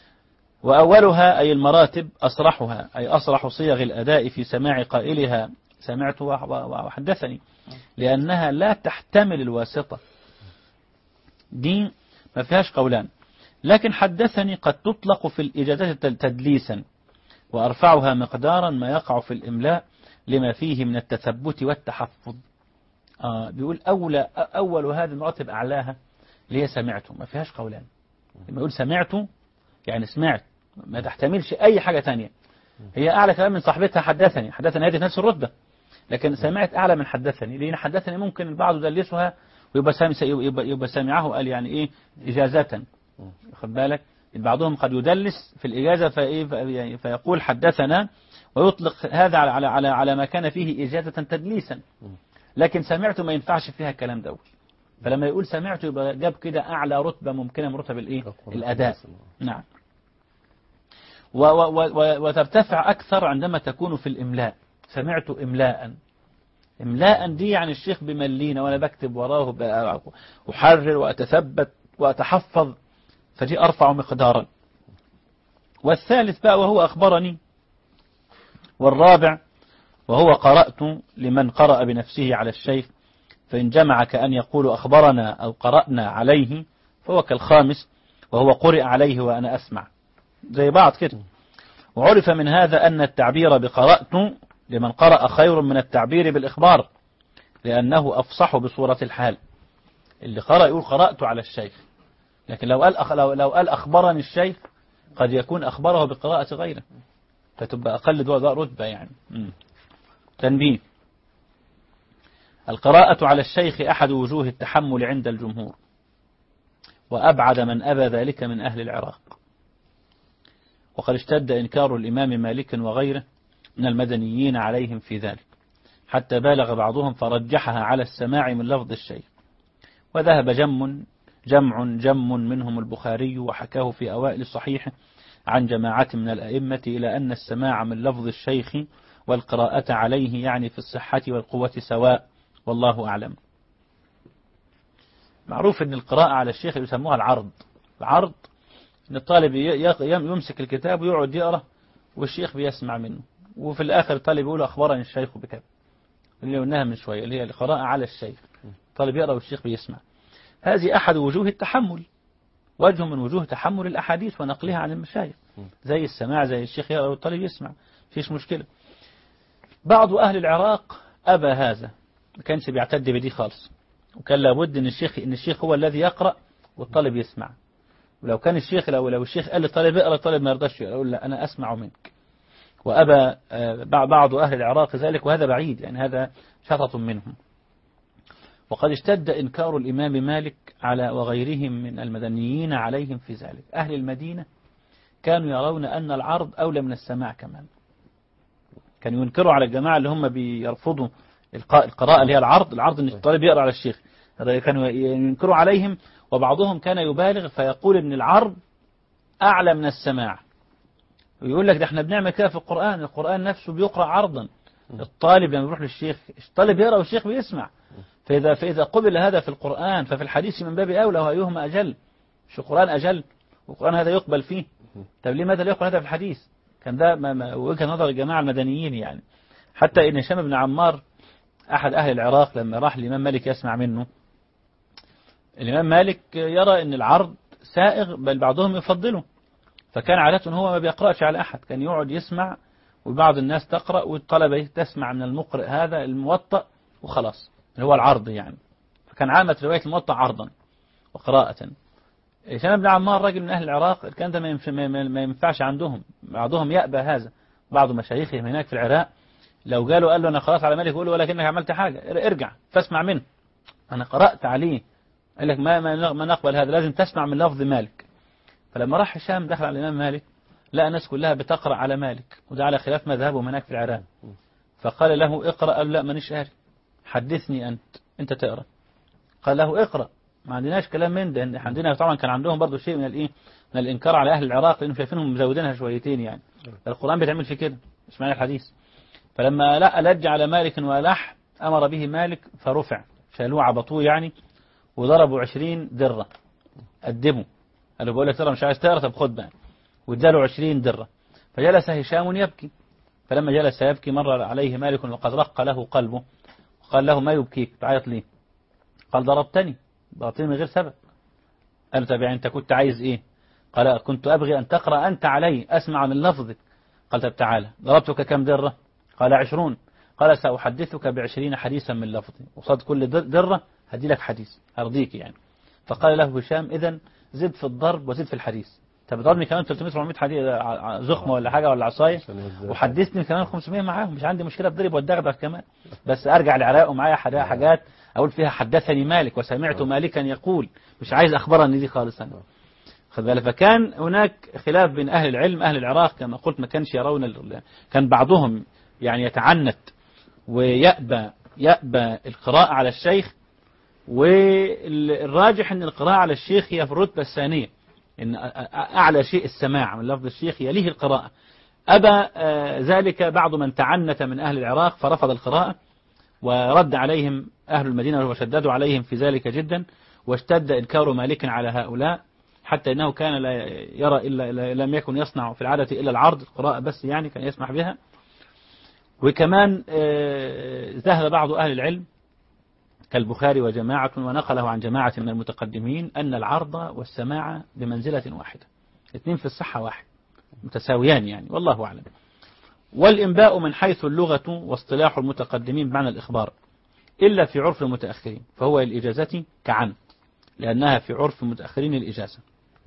وأولها أي المراتب أصرحها، أي أصرح صيغ الأداء في سماع قائلها سمعت وحدثني، لأنها لا تحتمل الواسطة، دي ما فيهاش قولان. لكن حدثني قد تطلق في الإجازات تدليسا، وأرفعها مقدارا ما يقع في الإملاء لما فيه من التثبت والتحفظ. بيقول أول هذه المراتب أعلاها اللي هي سمعته، ما فيهاش قولان. لما يقول سمعته يعني سمعت، ما تحتملش أي حاجة تانية. هي أعلى كلام من صاحبتها حدثني، حدثني هذه نفس الرتبة، لكن سمعت أعلى من حدثني، لأن حدثني ممكن البعض يدلسها ويبقى سامعه قال يعني إيه إجازة، خد بالك. بعضهم قد يدلس في الإجازة فيقول حدثنا ويطلق هذا على ما كان فيه إجازة تدليسا، لكن سمعت ما ينفعش فيها الكلام ده. فلما يقول سمعت يبقى جاب كده أعلى رتبة ممكنة من رتب الأداء. نعم. وترتفع أكثر عندما تكون في الإملاء، سمعت إملاء دي يعني الشيخ بملينا وأنا بكتب وراه أحرر وأتثبت وأتحفظ، فدي أرفع مقدارا. والثالث بقى وهو أخبرني. والرابع وهو قرأت لمن قرأ بنفسه على الشيخ، فإن جمع كأن يقول أخبرنا أو قرأنا عليه فهو كالخامس، وهو قرئ عليه وأنا أسمع، زي بعض كده. وعرف من هذا أن التعبير بقرأت لمن قرأ خير من التعبير بالإخبار، لأنه أفصح بصورة الحال. اللي قرأ يقول قرأت على الشيخ، لكن لو قال أخبرني الشيخ قد يكون أخبره بقراءة غيره، فتبقى أقل رتبة يعني. تنبيه: القراءة على الشيخ أحد وجوه التحمل عند الجمهور، وأبعد من أبى ذلك من أهل العراق. وقد اشتد إنكار الإمام مالك وغيره من المدنيين عليهم في ذلك، حتى بالغ بعضهم فرجحها على السماع من لفظ الشيخ. وذهب جم منهم البخاري وحكاه في أوائل الصحيح عن جماعة من الأئمة إلى أن السماع من لفظ الشيخ والقراءة عليه يعني في الصحة والقوة سواء، والله أعلم. معروف أن القراءة على الشيخ يسموها العرض أن الطالب يمسك الكتاب ويقعد يقرأ والشيخ بيسمع منه، وفي الآخر الطالب يقول أخبرني الشيخ بكذا، اللي قلناها من شوية اللي هي القراءة على الشيخ، الطالب يقرأ والشيخ بيسمع. هذه أحد وجوه التحمل، وجه من وجوه تحمل الأحاديث ونقلها عن المشايخ، زي السماع، زي الشيخ يقرأ والطالب يسمع، فيش مشكلة. بعض أهل العراق أبى هذا، ما كانش بيعتد بدي خالص، وكان لابد أن الشيخ هو الذي يقرأ والطالب يسمع. ولو كان الشيخ لو الشيخ قال للطالب اقرأ، الطالب ما يرضاش يقول لا أنا أسمع منك. وأبى بعض أهل العراق ذلك، وهذا بعيد يعني، هذا شطط منهم. وقد اشتد إنكار الإمام مالك على وغيرهم من المدنيين عليهم في ذلك. أهل المدينة كانوا يرون أن العرض أولى من السماع كمان، كانوا ينكروا على الجماعة اللي هم بيرفضوا القراءة اللي هي العرض أن الطالب يقرأ على الشيخ، هذا كانوا ينكروا عليهم. وبعضهم كان يبالغ فيقول أن العرض أعلى من السماع، ويقول لك ده احنا بنعمل كده في القرآن نفسه بيقرأ عرضا، الطالب لما يروح للشيخ الطالب يقرأ والشيخ بيسمع. فإذا قبل هذا في القرآن ففي الحديث من باب أولى، وأيهما أجل؟ مش القرآن أجل والقرآن هذا يقبل فيه؟ طب لماذا لا يقبل هذا في الحديث؟ كان ده وجهة نظر الجماعة المدنيين يعني. حتى إن هشام بن عمار أحد أهل العراق لما راح الإمام مالك يسمع منه، الإمام مالك يرى أن العرض سائغ، بل بعضهم يفضله، فكان عادة هو ما بيقرأش على أحد، كان يقعد يسمع، وبعض الناس تقرأ والطلبة تسمع من المقرئ هذا الموطأ وخلاص، اللي هو العرض يعني. فكان عامة رواية الموطأ عرضا وقراءة. هشام بن عمار راجل من أهل العراق، الكلام ده ما ينفعش عندهم، بعضهم يأبى هذا، بعض مشايخهم هناك في العراق لو قال له أنا خلاص على مالك، يقول له ولكنك عملت حاجة، ارجع فاسمع منه، أنا قرأت عليه، قال لك ما نقبل هذا، لازم تسمع من لفظ مالك. فلما راح هشام دخل على الإمام مالك لقى الناس كلها بتقرأ على مالك، وده على خلاف مذهبهم هناك في العراق. فقال له اقرأ، قال لا مانيش قاري، حدثني أنت تقرأ. قال له اقرأ، ما عندناش كلام من ده، عندنا طبعا كان عندهم برضو شيء من الإنكار على أهل العراق، لأنهم شايفينهم مزودينها شويتين يعني. القرآن بيتعمل في كده، مش معنى الحديث. فلما لا لج على مالك ولح، أمر به مالك فرفع، شالوه عبطوه يعني، وضربوا 20 درة، أدبوا، قالوا بقول لك ترى مش عايز تقرأ، طب خد بقى، واداله 20 درة. فجلس هشام يبكي، فلما جلس يبكي مر عليه مالك وقد رق له قلبه، وقال له ما يبكيك تعيط ليه؟ قال ضربتني من غير سبب. قال طب يعني أنت كنت عايز إيه؟ قال كنت أبغي أن تقرأ أنت علي، أسمع من لفظك. قال طب تعالى، ضربتك كم درة؟ قال 20. قال سأحدثك ب20 حديثا من لفظي، وصاد كل درة هدي لك حديث أرضيك يعني. فقال له هشام إذن زد في الضرب وزد في الحديث، طب ضربني كمان 300-400 حديث زخمة ولا حاجة ولا عصاية، وحدثني كمان 500 معاهم، مش عندي مشكلة بضرب والدغدغ كمان، بس أرجع العراق ومعايا حاجات أقول فيها حدثني مالك وسمعت مالكا يقول، مش عايز أخبرني دي خالص أنا. خذ بالك. فكان هناك خلاف بين أهل العلم. أهل العراق كما قلت ما كانش يرون، كان بعضهم يعني يتعنت ويأبى القراءة على الشيخ، والراجح أن القراءة على الشيخ هي في الرتبة الثانية، إن أعلى شيء السماع من لفظ الشيخ يليه القراءة. أبى ذلك بعض من تعنت من أهل العراق فرفض القراءة، ورد عليهم أهل المدينة وشددوا عليهم في ذلك جدا، واشتد إنكار مالك على هؤلاء، حتى إنه كان لا يرى إلا لم يكن يصنع في العادة إلا العرض، القراءة بس يعني كان يسمح بها. وكمان ذهب بعض أهل العلم كالبخاري وجماعة، ونقله عن جماعة من المتقدمين، أن العرض والسماع بمنزلة واحدة، اثنين في الصحة واحد، متساويان يعني، والله أعلم. والإنباء من حيث اللغة واصطلاح المتقدمين بمعنى الإخبار، إلا في عرف المتأخرين فهو الإجازة كعن، لأنها في عرف المتأخرين الإجازة.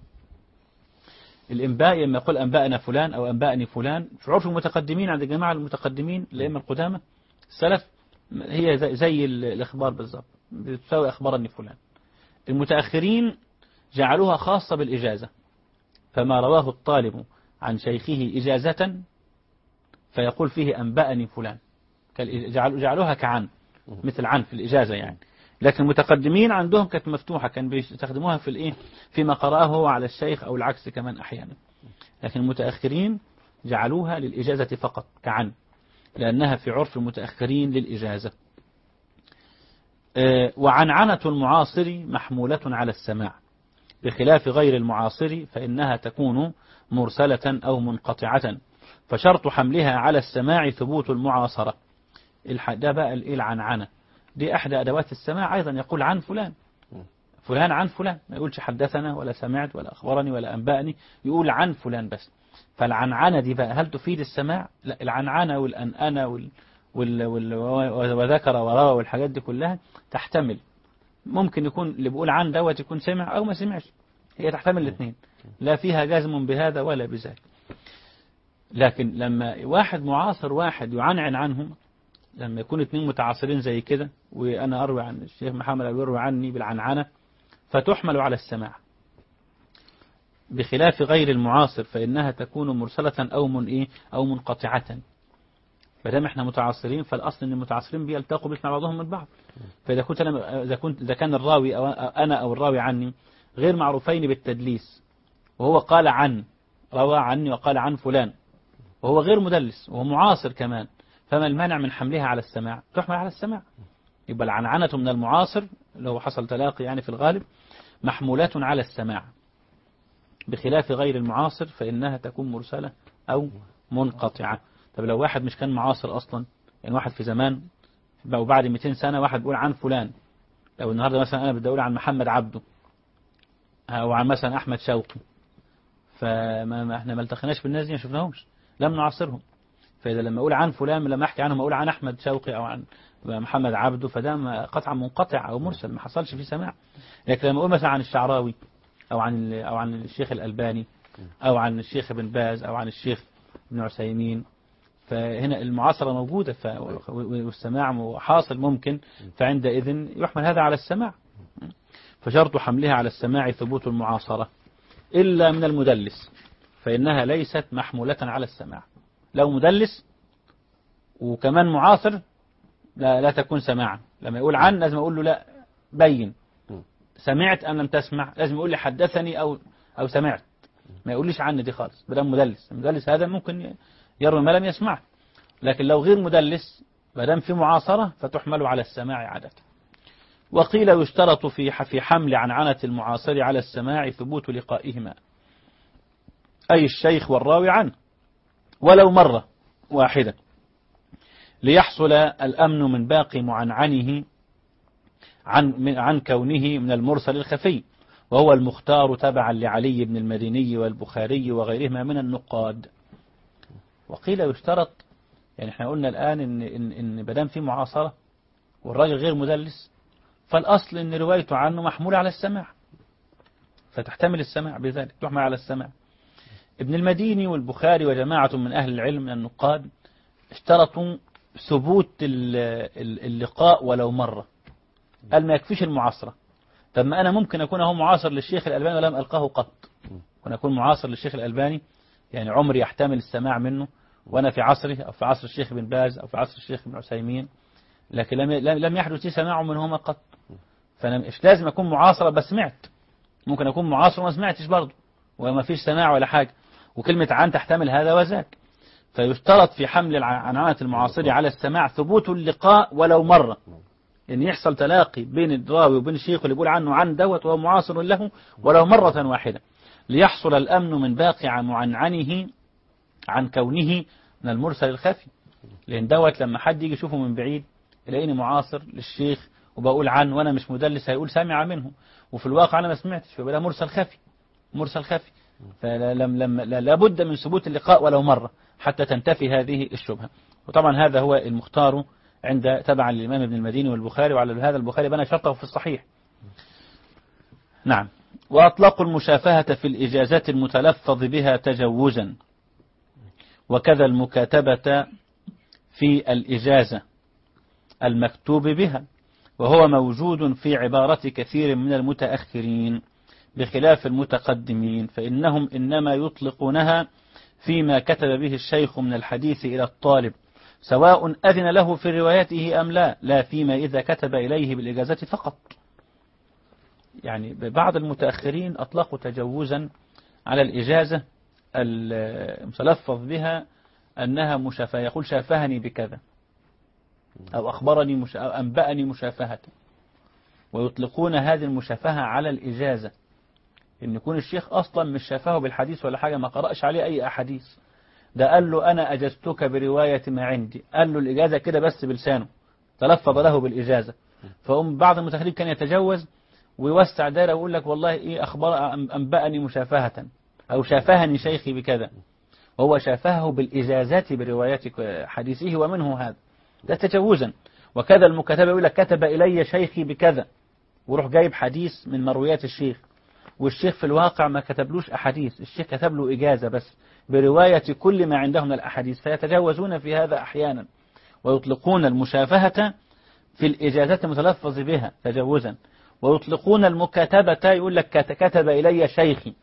الإنباء لما يقول أنبأنا فلان أو أنبأني فلان، في عرف المتقدمين عند جماعة المتقدمين الأئمة القدامى السلف هي زي الإخبار بالضبط، بتساوي أخبرني فلان. المتأخرين جعلوها خاصة بالإجازة، فما رواه الطالب عن شيخه إجازة فيقول فيه أنبأني فلان، جعلوها كعن، مثل عن في الإجازة يعني. لكن المتقدمين عندهم كانت مفتوحة، كان بيستخدموها في الإيه، فيما قرأه هو على الشيخ أو العكس كمان أحيانا. لكن المتأخرين جعلوها للإجازة فقط كعن، لأنها في عرف المتأخرين للإجازة. وعنعنة المعاصر محمولة على السماع، بخلاف غير المعاصر فإنها تكون مرسلة أو منقطعة، فشرط حملها على السماع ثبوت المعاصرة. ده بقى العنعنة دي أحدى أدوات السماع، أيضا يقول عن فلان، فلان عن فلان، ما يقولش حدثنا ولا سمعت ولا أخبرني ولا أنبأني، يقول عن فلان بس. فالعنعنة دي بقى هل تفيد السماع؟ لا، العنعنة والأنأنة وذكر وروى والحاجات دي كلها تحتمل، ممكن يكون اللي بيقول عن دوت يكون سمع أو ما سمعش، هي تحتمل الاثنين، لا فيها جازم بهذا ولا بذاك. لكن لما واحد معاصر واحد يعنعن عنهم، لما يكون اثنين متعاصرين زي كده، وأنا أروي عن الشيخ محمد أو يروي عني بالعنعنة، فتحمل على السماع، بخلاف غير المعاصر فإنها تكون مرسلة أو منقطعة. فدام احنا متعاصرين، فالأصل أن المتعاصرين بيلتقوا بيسمع بعضهم من بعض. فإذا إذا كان الراوي أو أنا أو الراوي عني غير معروفين بالتدليس، وهو قال عن، روى عني وقال عن فلان، وهو غير مدلس وهو معاصر كمان، فما المانع من حملها على السماع؟ تحمل على السماع. يبقى العنعنة من المعاصر اللي هو حصل تلاقي يعني في الغالب محمولة على السماع، بخلاف غير المعاصر فإنها تكون مرسلة أو منقطعة. طب لو واحد مش كان معاصر أصلا، يعني واحد في زمان بقوا بعد 200 سنة واحد بيقول عن فلان، لو النهاردة مثلا أنا بدي أقول عن محمد عبده أو عن مثلا أحمد شوقي، فما احنا ما التقيناش بالناس دي، ما شفناهمش، لم نعاصرهم. فإذا لما أقول عن فلان لما أحكي عنهم أقول عن أحمد شوقي أو عن محمد عبده، فده قطع منقطع أو مرسل ما حصلش فيه سماع. لكن لما أقول مثلا عن الشعراوي أو عن الشيخ الألباني أو عن الشيخ ابن باز أو عن الشيخ ابن عثيمين، فهنا المعاصرة موجودة والسماع حاصل ممكن، فعندئذ يحمل هذا على السماع. فشرط حملها على السماع ثبوت المعاصرة إلا من المدلس، فإنها ليست محمولة على السماع. لو مدلس وكمان معاصر لا تكون سماعا. لما يقول عن لازم أقول له لا بين سمعت أم لم تسمع، لازم يقول لي حدثني أو سمعت، ما يقوليش عني دي خالص. بدل مدلس، المدلس هذا ممكن يروي ما لم يسمع. لكن لو غير مدلس بدل في معاصرة فتحمل على السماع عادة. وقيل يشترط في حمل عنعنة المعاصر على السماع ثبوت لقائهما، أي الشيخ والراوي عنه ولو مرة واحدة، ليحصل الأمن من باقي معنعنه عن كونه من المرسل الخفي، وهو المختار تبعا لعلي بن المديني والبخاري وغيرهما من النقاد. وقيل يشترط، يعني احنا قلنا الآن إن بدام في معاصرة والراجل غير مدلس، فالأصل إن روايته عنه محمولة على السماع، فتحتمل السماع بذلك، تحمل على السماع. ابن المديني والبخاري وجماعة من أهل العلم من النقاد اشترطوا ثبوت اللقاء ولو مرة، قال ما يكفيش المعاصرة. طب ما أنا ممكن أكون هو معاصر للشيخ الألباني ولم ألقاه قط، ممكن أكون معاصر للشيخ الألباني يعني عمري يحتمل السماع منه وأنا في عصره أو في عصر الشيخ بن باز أو في عصر الشيخ بن عثيمين، لكن لم يحدث لي سماع منهما قط. فأنا مش لازم أكون معاصرة بس سمعت، ممكن أكون معاصر وما سمعتش برضه وما فيش سماع ولا حاجة، وكلمة عن تحتمل هذا وذاك. فيشترط في حمل عنعنة المعاصر على السماع ثبوت اللقاء ولو مرة، إن يحصل تلاقي بين الراوي وبين الشيخ اللي يقول عنه عن دوت وهو معاصر له ولو مرة واحدة، ليحصل الأمن من باقي معنعنه عن كونه من المرسل الخفي. لأن دوت لما حد يجي يشوفه من بعيد يلاقيني معاصر للشيخ وبقول عنه وأنا مش مدلس، هيقول سامع منه وفي الواقع أنا ما سمعتش، فبقى مرسل خفي، مرسل خفي. فلا بد من ثبوت اللقاء ولو مرة حتى تنتفي هذه الشبهة. وطبعا هذا هو المختار عند تبعا للإمام ابن المديني والبخاري، وعلى هذا البخاري بنى شرطه في الصحيح. نعم. وأطلقوا المشافهة في الإجازات المتلفظ بها تجوزا، وكذا المكاتبة في الإجازة المكتوب بها، وهو موجود في عبارة كثير من المتأخرين بخلاف المتقدمين، فإنهم إنما يطلقونها فيما كتب به الشيخ من الحديث إلى الطالب سواء أذن له في روايته أم لا فيما إذا كتب إليه بالإجازة فقط. يعني بعض المتأخرين أطلقوا تجوزا على الإجازة المتلفظ بها أنها مشافهة، يقول شافهني بكذا أو أخبرني أو أنبأني مشافهة، ويطلقون هذه المشافهة على الإجازة، إن يكون الشيخ أصلا مش شافه بالحديث ولا حاجة، ما قرأش عليه أي أحاديث، ده قال له أنا أجزتك برواية ما عندي، قال له الإجازة كده بس بلسانه، تلفظ له بالإجازة. فهم بعض المتأخرين كان يتجوز ويوسع دائرة ويقول لك والله إيه أخبر أنبأني مشافهة أو شافهني شيخي بكذا، وهو شافهه بالإجازات برواية حديثه، ومنه هذا ده تجوزا. وكذا المكاتبة يقول لك كتب إلي شيخي بكذا، وروح جايب حديث من مرويات الشيخ، والشيخ في الواقع ما كتبلوش أحاديث، الشيخ كتب له إجازة بس برواية كل ما عندهم من الأحاديث، فيتجاوزون في هذا أحيانا، ويطلقون المشافهة في الإجازات المتلفظ بها تجوزا، ويطلقون المكاتبة يقول لك كتب إلي شيخي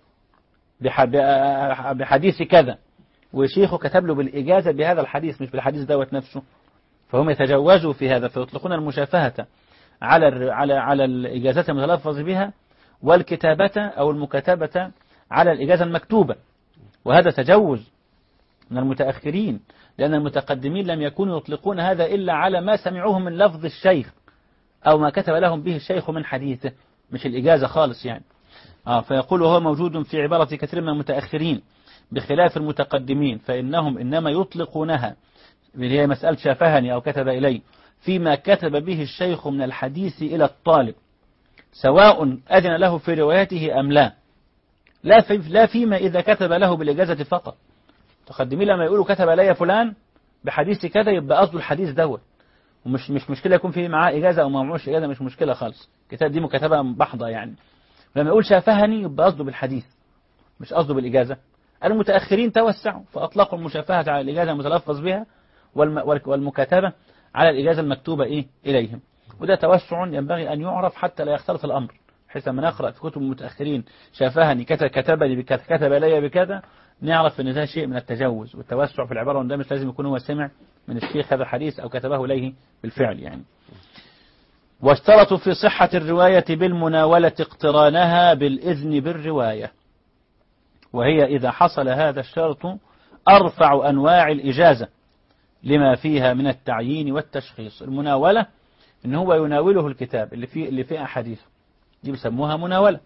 بحديث كذا، وشيخه كتب له بالإجازة بهذا الحديث مش بالحديث دوت نفسه، فهم يتجوزوا في هذا، فيطلقون المشافهة على الإجازات المتلفظ بها، والكتابة أو المكاتبة على الإجازة المكتوبة، وهذا تجوز من المتأخرين، لأن المتقدمين لم يكونوا يطلقون هذا إلا على ما سمعوه من لفظ الشيخ أو ما كتب لهم به الشيخ من حديثه، مش الإجازة خالص يعني. فيقول هو موجود في عبارة كثير من المتأخرين بخلاف المتقدمين، فإنهم إنما يطلقونها اللي هي مسألة شافهني أو كتب إلي فيما كتب به الشيخ من الحديث إلى الطالب سواء أذن له في روايته أم لا، لا فيما إذا كتب له بالإجازة فقط. تقدمين لما يقولوا كتب لي فلان بحديث كذا يبقى قصده الحديث دوت، ومش مشكلة يكون فيه معاه إجازة أو ما معهوش إجازة، مش مشكلة خالص، الكتاب دي مكتبة بحضة يعني. لما يقول شافهني يبقى قصده بالحديث مش قصده بالإجازة. المتأخرين توسعوا فأطلقوا المشافهة على الإجازة المتلفظ بها والمكاتبة على الإجازة المكتوبة إليهم، وده توسع ينبغي أن يعرف حتى لا يختلط الأمر، حيث لما نقرأ في كتب المتأخرين شافهني كتبني بكذا كتب لي بكذا نعرف أن ده شيء من التجوز والتوسع في العبارة، وده مش لازم يكون هو سمع من الشيخ هذا الحديث أو كتبه إليه بالفعل يعني. واشترطوا في صحة الرواية بالمناولة اقترانها بالإذن بالرواية، وهي إذا حصل هذا الشرط أرفع أنواع الإجازة لما فيها من التعيين والتشخيص. المناولة إن هو يناوله الكتاب اللي فيه أحاديث، دي بيسموها مناولة.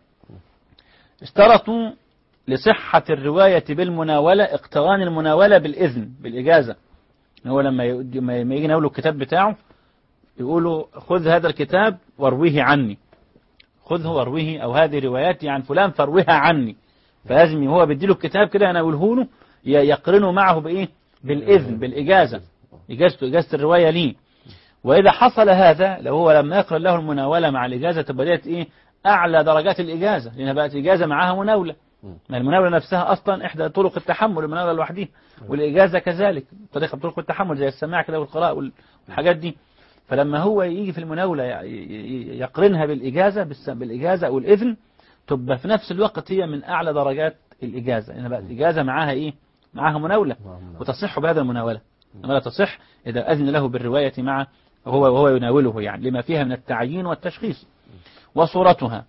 اشترطوا لصحة الرواية بالمناولة اقتران المناولة بالإذن بالإجازة، إن هو لما يجي يناوله الكتاب بتاعه يقولوا خذ هذا الكتاب وارويه عني، خذه وارويه، أو هذه رواياتي عن فلان فارويها عني، فلازم هو بيديله الكتاب كده يناوله له يقرنه معه بإيه؟ بالإذن بالإجازة، إجازة الرواية ليه. وإذا حصل هذا لو هو لما يقرن له المناولة مع الإجازة تبقى ديت إيه؟ أعلى درجات الإجازة، لأنها بقت إجازة معها مناولة. المناولة نفسها أصلا إحدى طرق التحمل، المناولة لوحدها، والإجازة كذلك طريقة طرق التحمل زي السماع كده والقراءة والحاجات دي. فلما هو يجي في المناولة يقرنها بالإجازة أو الإذن تبقى في نفس الوقت هي من أعلى درجات الإجازة، لأنها بقت إجازة معها إيه؟ معها مناولة، وتصح بهذا المناولة. أما لا تصح إذا أذن له بالرواية مع وهو يناوله يعني لما فيها من التعيين والتشخيص. وصورتها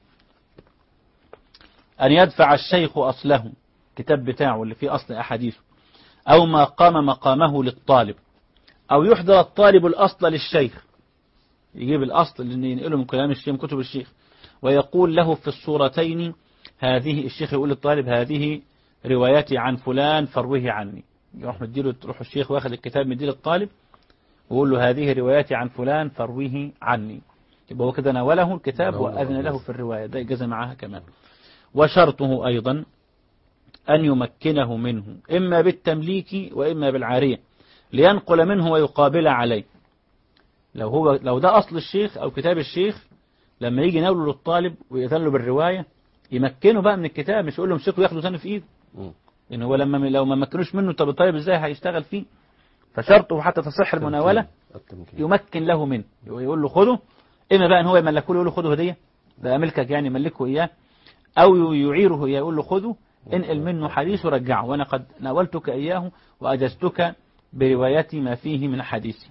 أن يدفع الشيخ أصله كتاب بتاعه اللي فيه أصل أحاديثه، أو ما قام مقامه للطالب، أو يحضر الطالب الأصل للشيخ، يجيب الأصل اللي ينقله من كلام الشيخ من كتب الشيخ، ويقول له في الصورتين هذه، الشيخ يقول للطالب هذه رواياتي عن فلان فروه عني، يروح الشيخ واخذ الكتاب مديله الطالب ويقول له هذه رواياتي عن فلان فروه عني، يبقى هو كده ناوله الكتاب وأذن له في الرواية، ده إجازة معها كمان. وشرطه أيضا أن يمكنه منه إما بالتمليك وإما بالعارية لينقل منه ويقابل عليه. لو ده أصل الشيخ أو كتاب الشيخ لما يجي ناوله للطالب ويأذن له بالرواية يمكنه بقى من الكتاب، مش يقول له امسكه وياخده ثاني في إيده، إن هو لو ما مكنوش منه طب الطالب إزاي هيشتغل فيه؟ فشرطه حتى تصح المناولة يمكن له منه، يقول له خده، إما بقى إن هو يملكه له يقول له خده هدية ده ملكك يعني ملكه إياه، أو يعيره إياه يقول له خده انقل منه حديث ورجعه وأنا قد ناولتك إياه وأجزتك بروايتي ما فيه من حديثي.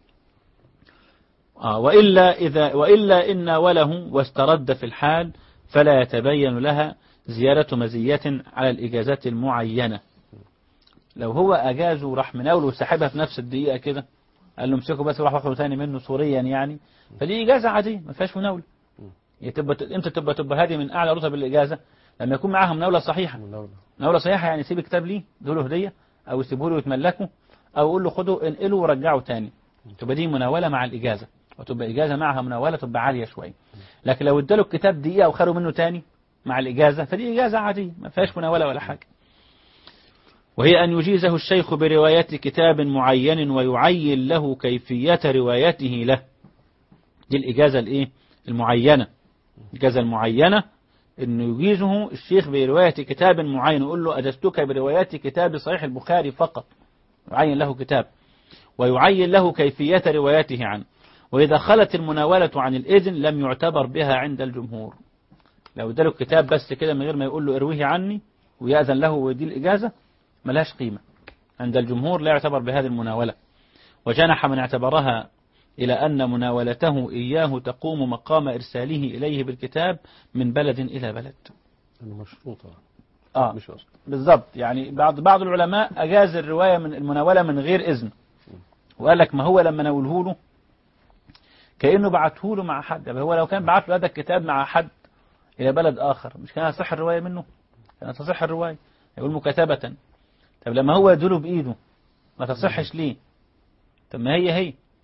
وإلا إن ناوله واسترد في الحال فلا يتبين لها زيادة مزية على الإجازات المعينة. لو هو أجاز وراح مناوله وسحبها في نفس الدقيقة كده قال له امسكه بس وراح واخده ثاني منه سوريا يعني، فدي إجازة عادية ما فيهاش مناولة. امتى تبقى هذه من أعلى رتب الإجازة؟ لما يكون معاها مناولة صحيحة. مناولة صحيحة يعني يسيب الكتاب ليه له هدية، أو يسيبه له ويتملكه، أو يقول له خده انقله ورجعه تاني، تبقى دي مناولة مع الإجازة، وتبقى إجازة معها مناولة تبقى عالية شوية. لكن لو اداله الكتاب دقيقة وخدوا منه تاني مع الإجازة فدي إجازة عادية ما فيهاش مناولة ولا حاجة. وهي أن يجيزه الشيخ برواية كتاب معين ويعين له كيفية روايته له، دي الإجازة المعينة، الإجازة المعينة إنه يجيزه الشيخ برواية كتاب معين، يقول له أجزتك بروايات كتاب صحيح البخاري فقط، يعين له كتاب ويعين له كيفية روايته عنه. وإذا خلت المناولة عن الإذن لم يعتبر بها عند الجمهور. لو اداله الكتاب بس كده من غير ما يقول له ارويه عني ويأذن له ودي الإجازة ملهاش قيمة عند الجمهور، لا يعتبر بهذه المناولة. وجنح من اعتبرها إلى أن مناولته إياه تقوم مقام إرساله إليه بالكتاب من بلد إلى بلد. مشروطة. مش بالضبط، يعني بعض العلماء أجاز الرواية من المناولة من غير إذن، وقال لك ما هو لما ناوله له كأنه بعته له مع حد، هو لو كان بعت له هذا الكتاب مع حد إلى بلد آخر مش كان تصح الرواية منه؟ كانت تصح الرواية، يقول مكاتبة. طب لما هو يدله بإيده ما تصحش ليه؟ طب ما هي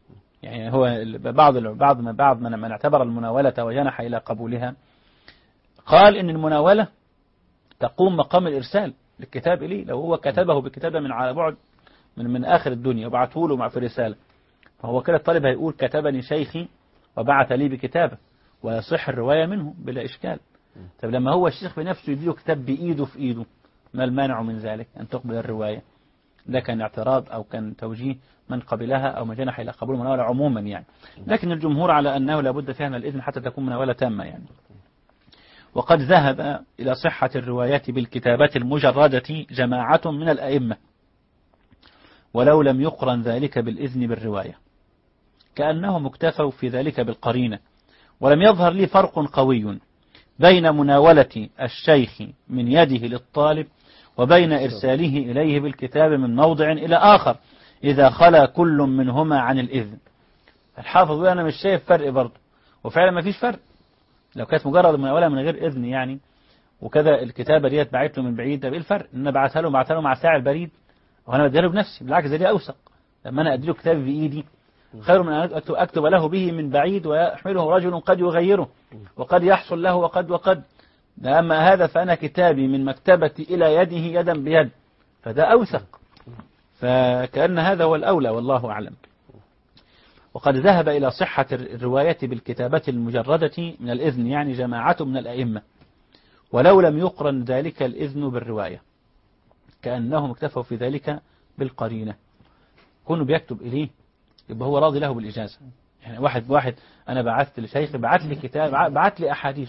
يعني هو بعض من اعتبر المناولة وجنح إلى قبولها قال إن المناولة تقوم مقام الإرسال للكتاب إليه. لو هو كتبه بكتابة من على بعد من آخر الدنيا وبعته له في رسالة، فهو كده الطالب هيقول كتبني شيخي وبعث لي بكتابة، ويصح الرواية منه بلا إشكال. طب لما هو الشيخ بنفسه يديله كتاب بإيده في إيده، ما المانع من ذلك أن تقبل الرواية؟ ده كان اعتراض أو كان توجيه من قبلها أو من جنح إلى قبول المناولة عموما يعني. لكن الجمهور على أنه لابد فيها من الإذن حتى تكون مناولة تامة يعني. وقد ذهب إلى صحة الروايات بالكتابة المجردة جماعة من الأئمة، ولو لم يقرن ذلك بالإذن بالرواية، كأنهم اكتفوا في ذلك بالقرينة. ولم يظهر لي فرق قوي بين مناولة الشيخ من يده للطالب وبين إرساله إليه بالكتاب من موضع إلى آخر إذا خلا كل منهما عن الإذن. الحافظ أنا مش شايف فرق برضه، وفعلا ما فيش فرق. لو كانت مجرد مناولة من غير إذن يعني، وكذا الكتابة ديت بعت له من بعيد، ده إيه الفرق؟ إن أنا بعتها له مع ساعة البريد وأنا بديها له بنفسي. بالعكس دي أوثق، لما أنا أديله كتابي بإيدي خير من أن أكتب له به من بعيد ويحمله رجل قد يغيره وقد يحصل له وقد. أما هذا فأنا كتابي من مكتبتي إلى يده يدا بيد، فده أوثق، فكأن هذا هو الأولى والله أعلم. وقد ذهب إلى صحة الرواية بالكتابة المجردة من الإذن يعني جماعة من الأئمة، ولو لم يقرن ذلك الإذن بالرواية، كأنهم اكتفوا في ذلك بالقرينة. كونه بيكتب إليه يبقى هو راضي له بالإجازة. يعني واحد أنا بعثت لشيخ بعث لي كتاب، بعث لي أحاديث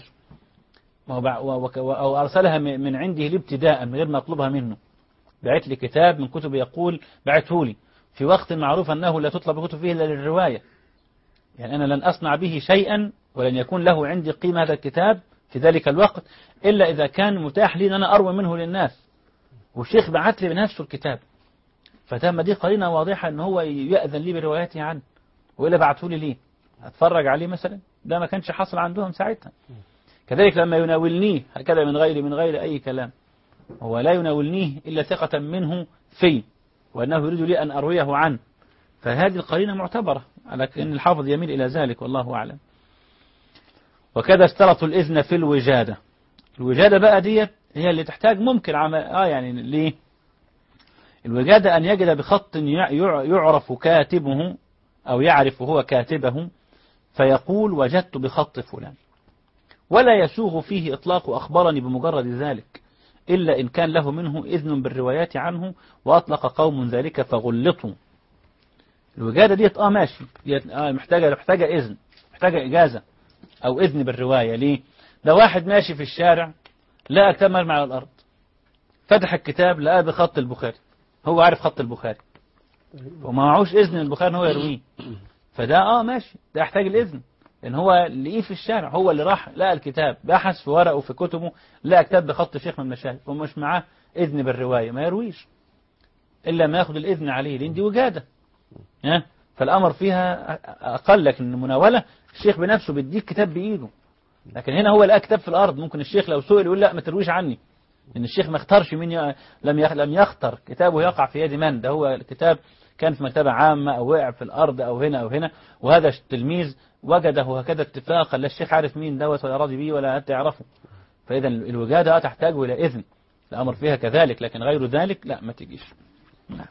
أو أرسلها من عنده لابتداء من غير ما أطلبها منه، بعث لي كتاب من كتب يقول بعثه لي في وقت معروف أنه لا تطلب كتب فيه إلا للرواية. يعني أنا لن أصنع به شيئا ولن يكون له عندي قيمة هذا الكتاب في ذلك الوقت إلا إذا كان متاح لي أن أنا أروي منه للناس، والشيخ بعث لي بنفسه الكتاب، فتم دي قرينة واضحة أن هو يأذن لي بروايته عنه، وإلا بعثه لي ليه؟ أتفرج عليه مثلا؟ ده ما كانش حصل عندهم ساعتها. كذلك لما يناولنيه هكذا من غير أي كلام، هو لا يناولنيه إلا ثقة منه في وأنه يريد لي أن أرويه عنه، فهذه القرينة معتبرة على أن الحافظ يميل إلى ذلك والله أعلم. وكذا اشترطوا الإذن في الوجادة. الوجادة بقى دي هي اللي تحتاج ممكن يعني ليه؟ الوجادة أن يجد بخط يعرف كاتبه أو يعرف هو كاتبه فيقول وجدت بخط فلان، ولا يسوغ فيه إطلاق أخبرني بمجرد ذلك إلا إن كان له منه إذن بالروايات عنه وأطلق قوم ذلك فغلطوا. الوجادة ديت ماشي، محتاجة إذن، محتاجة إجازة أو إذن بالرواية. ليه؟ ده واحد ماشي في الشارع لقى كتاب مرمي على الأرض، فتح الكتاب لقى بخط البخاري، هو عارف خط البخاري وما معهوش إذن البخاري إن هو يرويه، فده ماشي، ده يحتاج الإذن لأن هو لقيه في الشارع، هو اللي راح لقى الكتاب بحث في ورقه وفي كتبه لقى كتاب بخط شيخ من المشايخ ومش معاه إذن بالرواية، ما يرويش إلا ما ياخد الإذن عليه لأن دي وجادة. فالأمر فيها أقل، لكن المناولة الشيخ بنفسه بيديك كتاب بإيده، لكن هنا هو لقى كتاب في الأرض، ممكن الشيخ لو سئل يقول لا ما ترويش عني، لأن الشيخ ما اختارش لم يختار كتابه يقع في يد من، ده هو الكتاب كان في مكتبة عامة أو وقع في الأرض أو هنا أو هنا، وهذا التلميذ وجده هكذا اتفاقا، لا الشيخ عارف مين دوت ولا راضي بيه ولا أنت يعرفه، فإذا الوجادة تحتاج إلى إذن، الأمر فيها كذلك، لكن غير ذلك لا ما تجيش. نعم.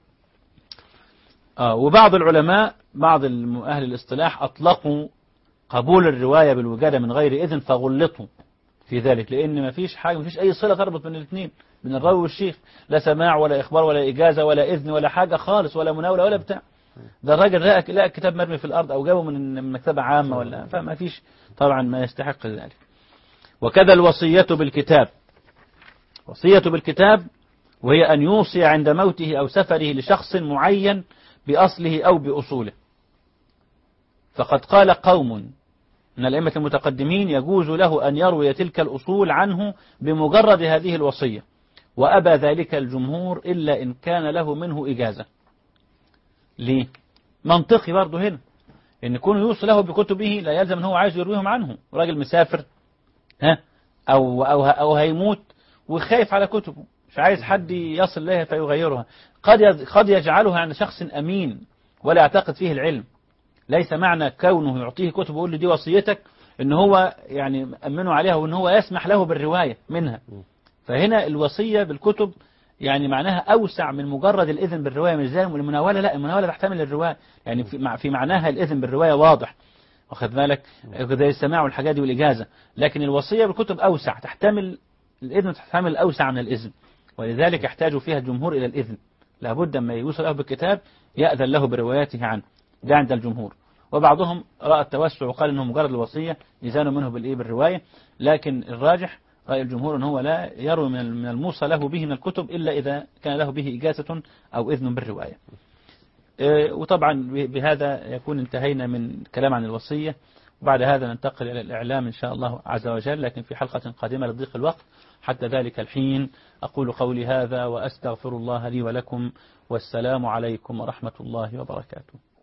وبعض العلماء بعض أهل الاصطلاح أطلقوا قبول الرواية بالوجادة من غير إذن فغلطوا في ذلك، لأن ما فيش حاجة، ما فيش أي صلة تربط بين الاثنين، بين الراوي والشيخ، لا سماع ولا إخبار ولا إجازة ولا إذن ولا حاجة خالص ولا مناولة ولا بتاع. ده الراجل لقى كتاب مرمي في الأرض أو جابه من مكتبة عامة ولا، فما فيش طبعا ما يستحق ذلك. وكذا الوصية بالكتاب، وصية بالكتاب وهي أن يوصي عند موته أو سفره لشخص معين بأصله أو بأصوله. فقد قال قوم من الأئمة المتقدمين يجوز له أن يروي تلك الأصول عنه بمجرد هذه الوصية، وأبى ذلك الجمهور إلا إن كان له منه إجازة. ليه؟ منطقي برضه هنا إن يكون يوصي له بكتبه لا يلزم أنه عايز يرويهم عنه، راجل مسافر أو هيموت وخايف على كتبه مش عايز حد يصل إليها فيغيرها، قد يجعلها عند شخص أمين ولا يعتقد فيه العلم، ليس معنى كونه يعطيه كتب ويقول له دي وصيتك ان هو يعني أمنه عليها وان هو يسمح له بالرواية منها. فهنا الوصية بالكتب يعني معناها أوسع من مجرد الإذن بالرواية، مش زي المناولة، لا المناولة تحتمل الرواية، يعني في معناها الإذن بالرواية واضح، واخد بالك، زي السماع والحاجات دي والإجازة. لكن الوصية بالكتب أوسع، تحتمل الإذن، تحتمل أوسع من الإذن، ولذلك يحتاج فيها الجمهور إلى الإذن، لابد ما يوصل له بالكتاب يأذن له برواياته عنه، ده عند الجمهور. وبعضهم رأى التوسع وقال إنه مجرد الوصية يزال منه بالرواية، لكن الراجح رأي الجمهور أنه لا يروي من الموصى له به من الكتب إلا إذا كان له به إجازة أو إذن بالرواية. وطبعا بهذا يكون انتهينا من كلام عن الوصية، وبعد هذا ننتقل إلى الإعلام إن شاء الله عز وجل، لكن في حلقة قادمة لضيق الوقت. حتى ذلك الحين أقول قولي هذا وأستغفر الله لي ولكم، والسلام عليكم ورحمة الله وبركاته.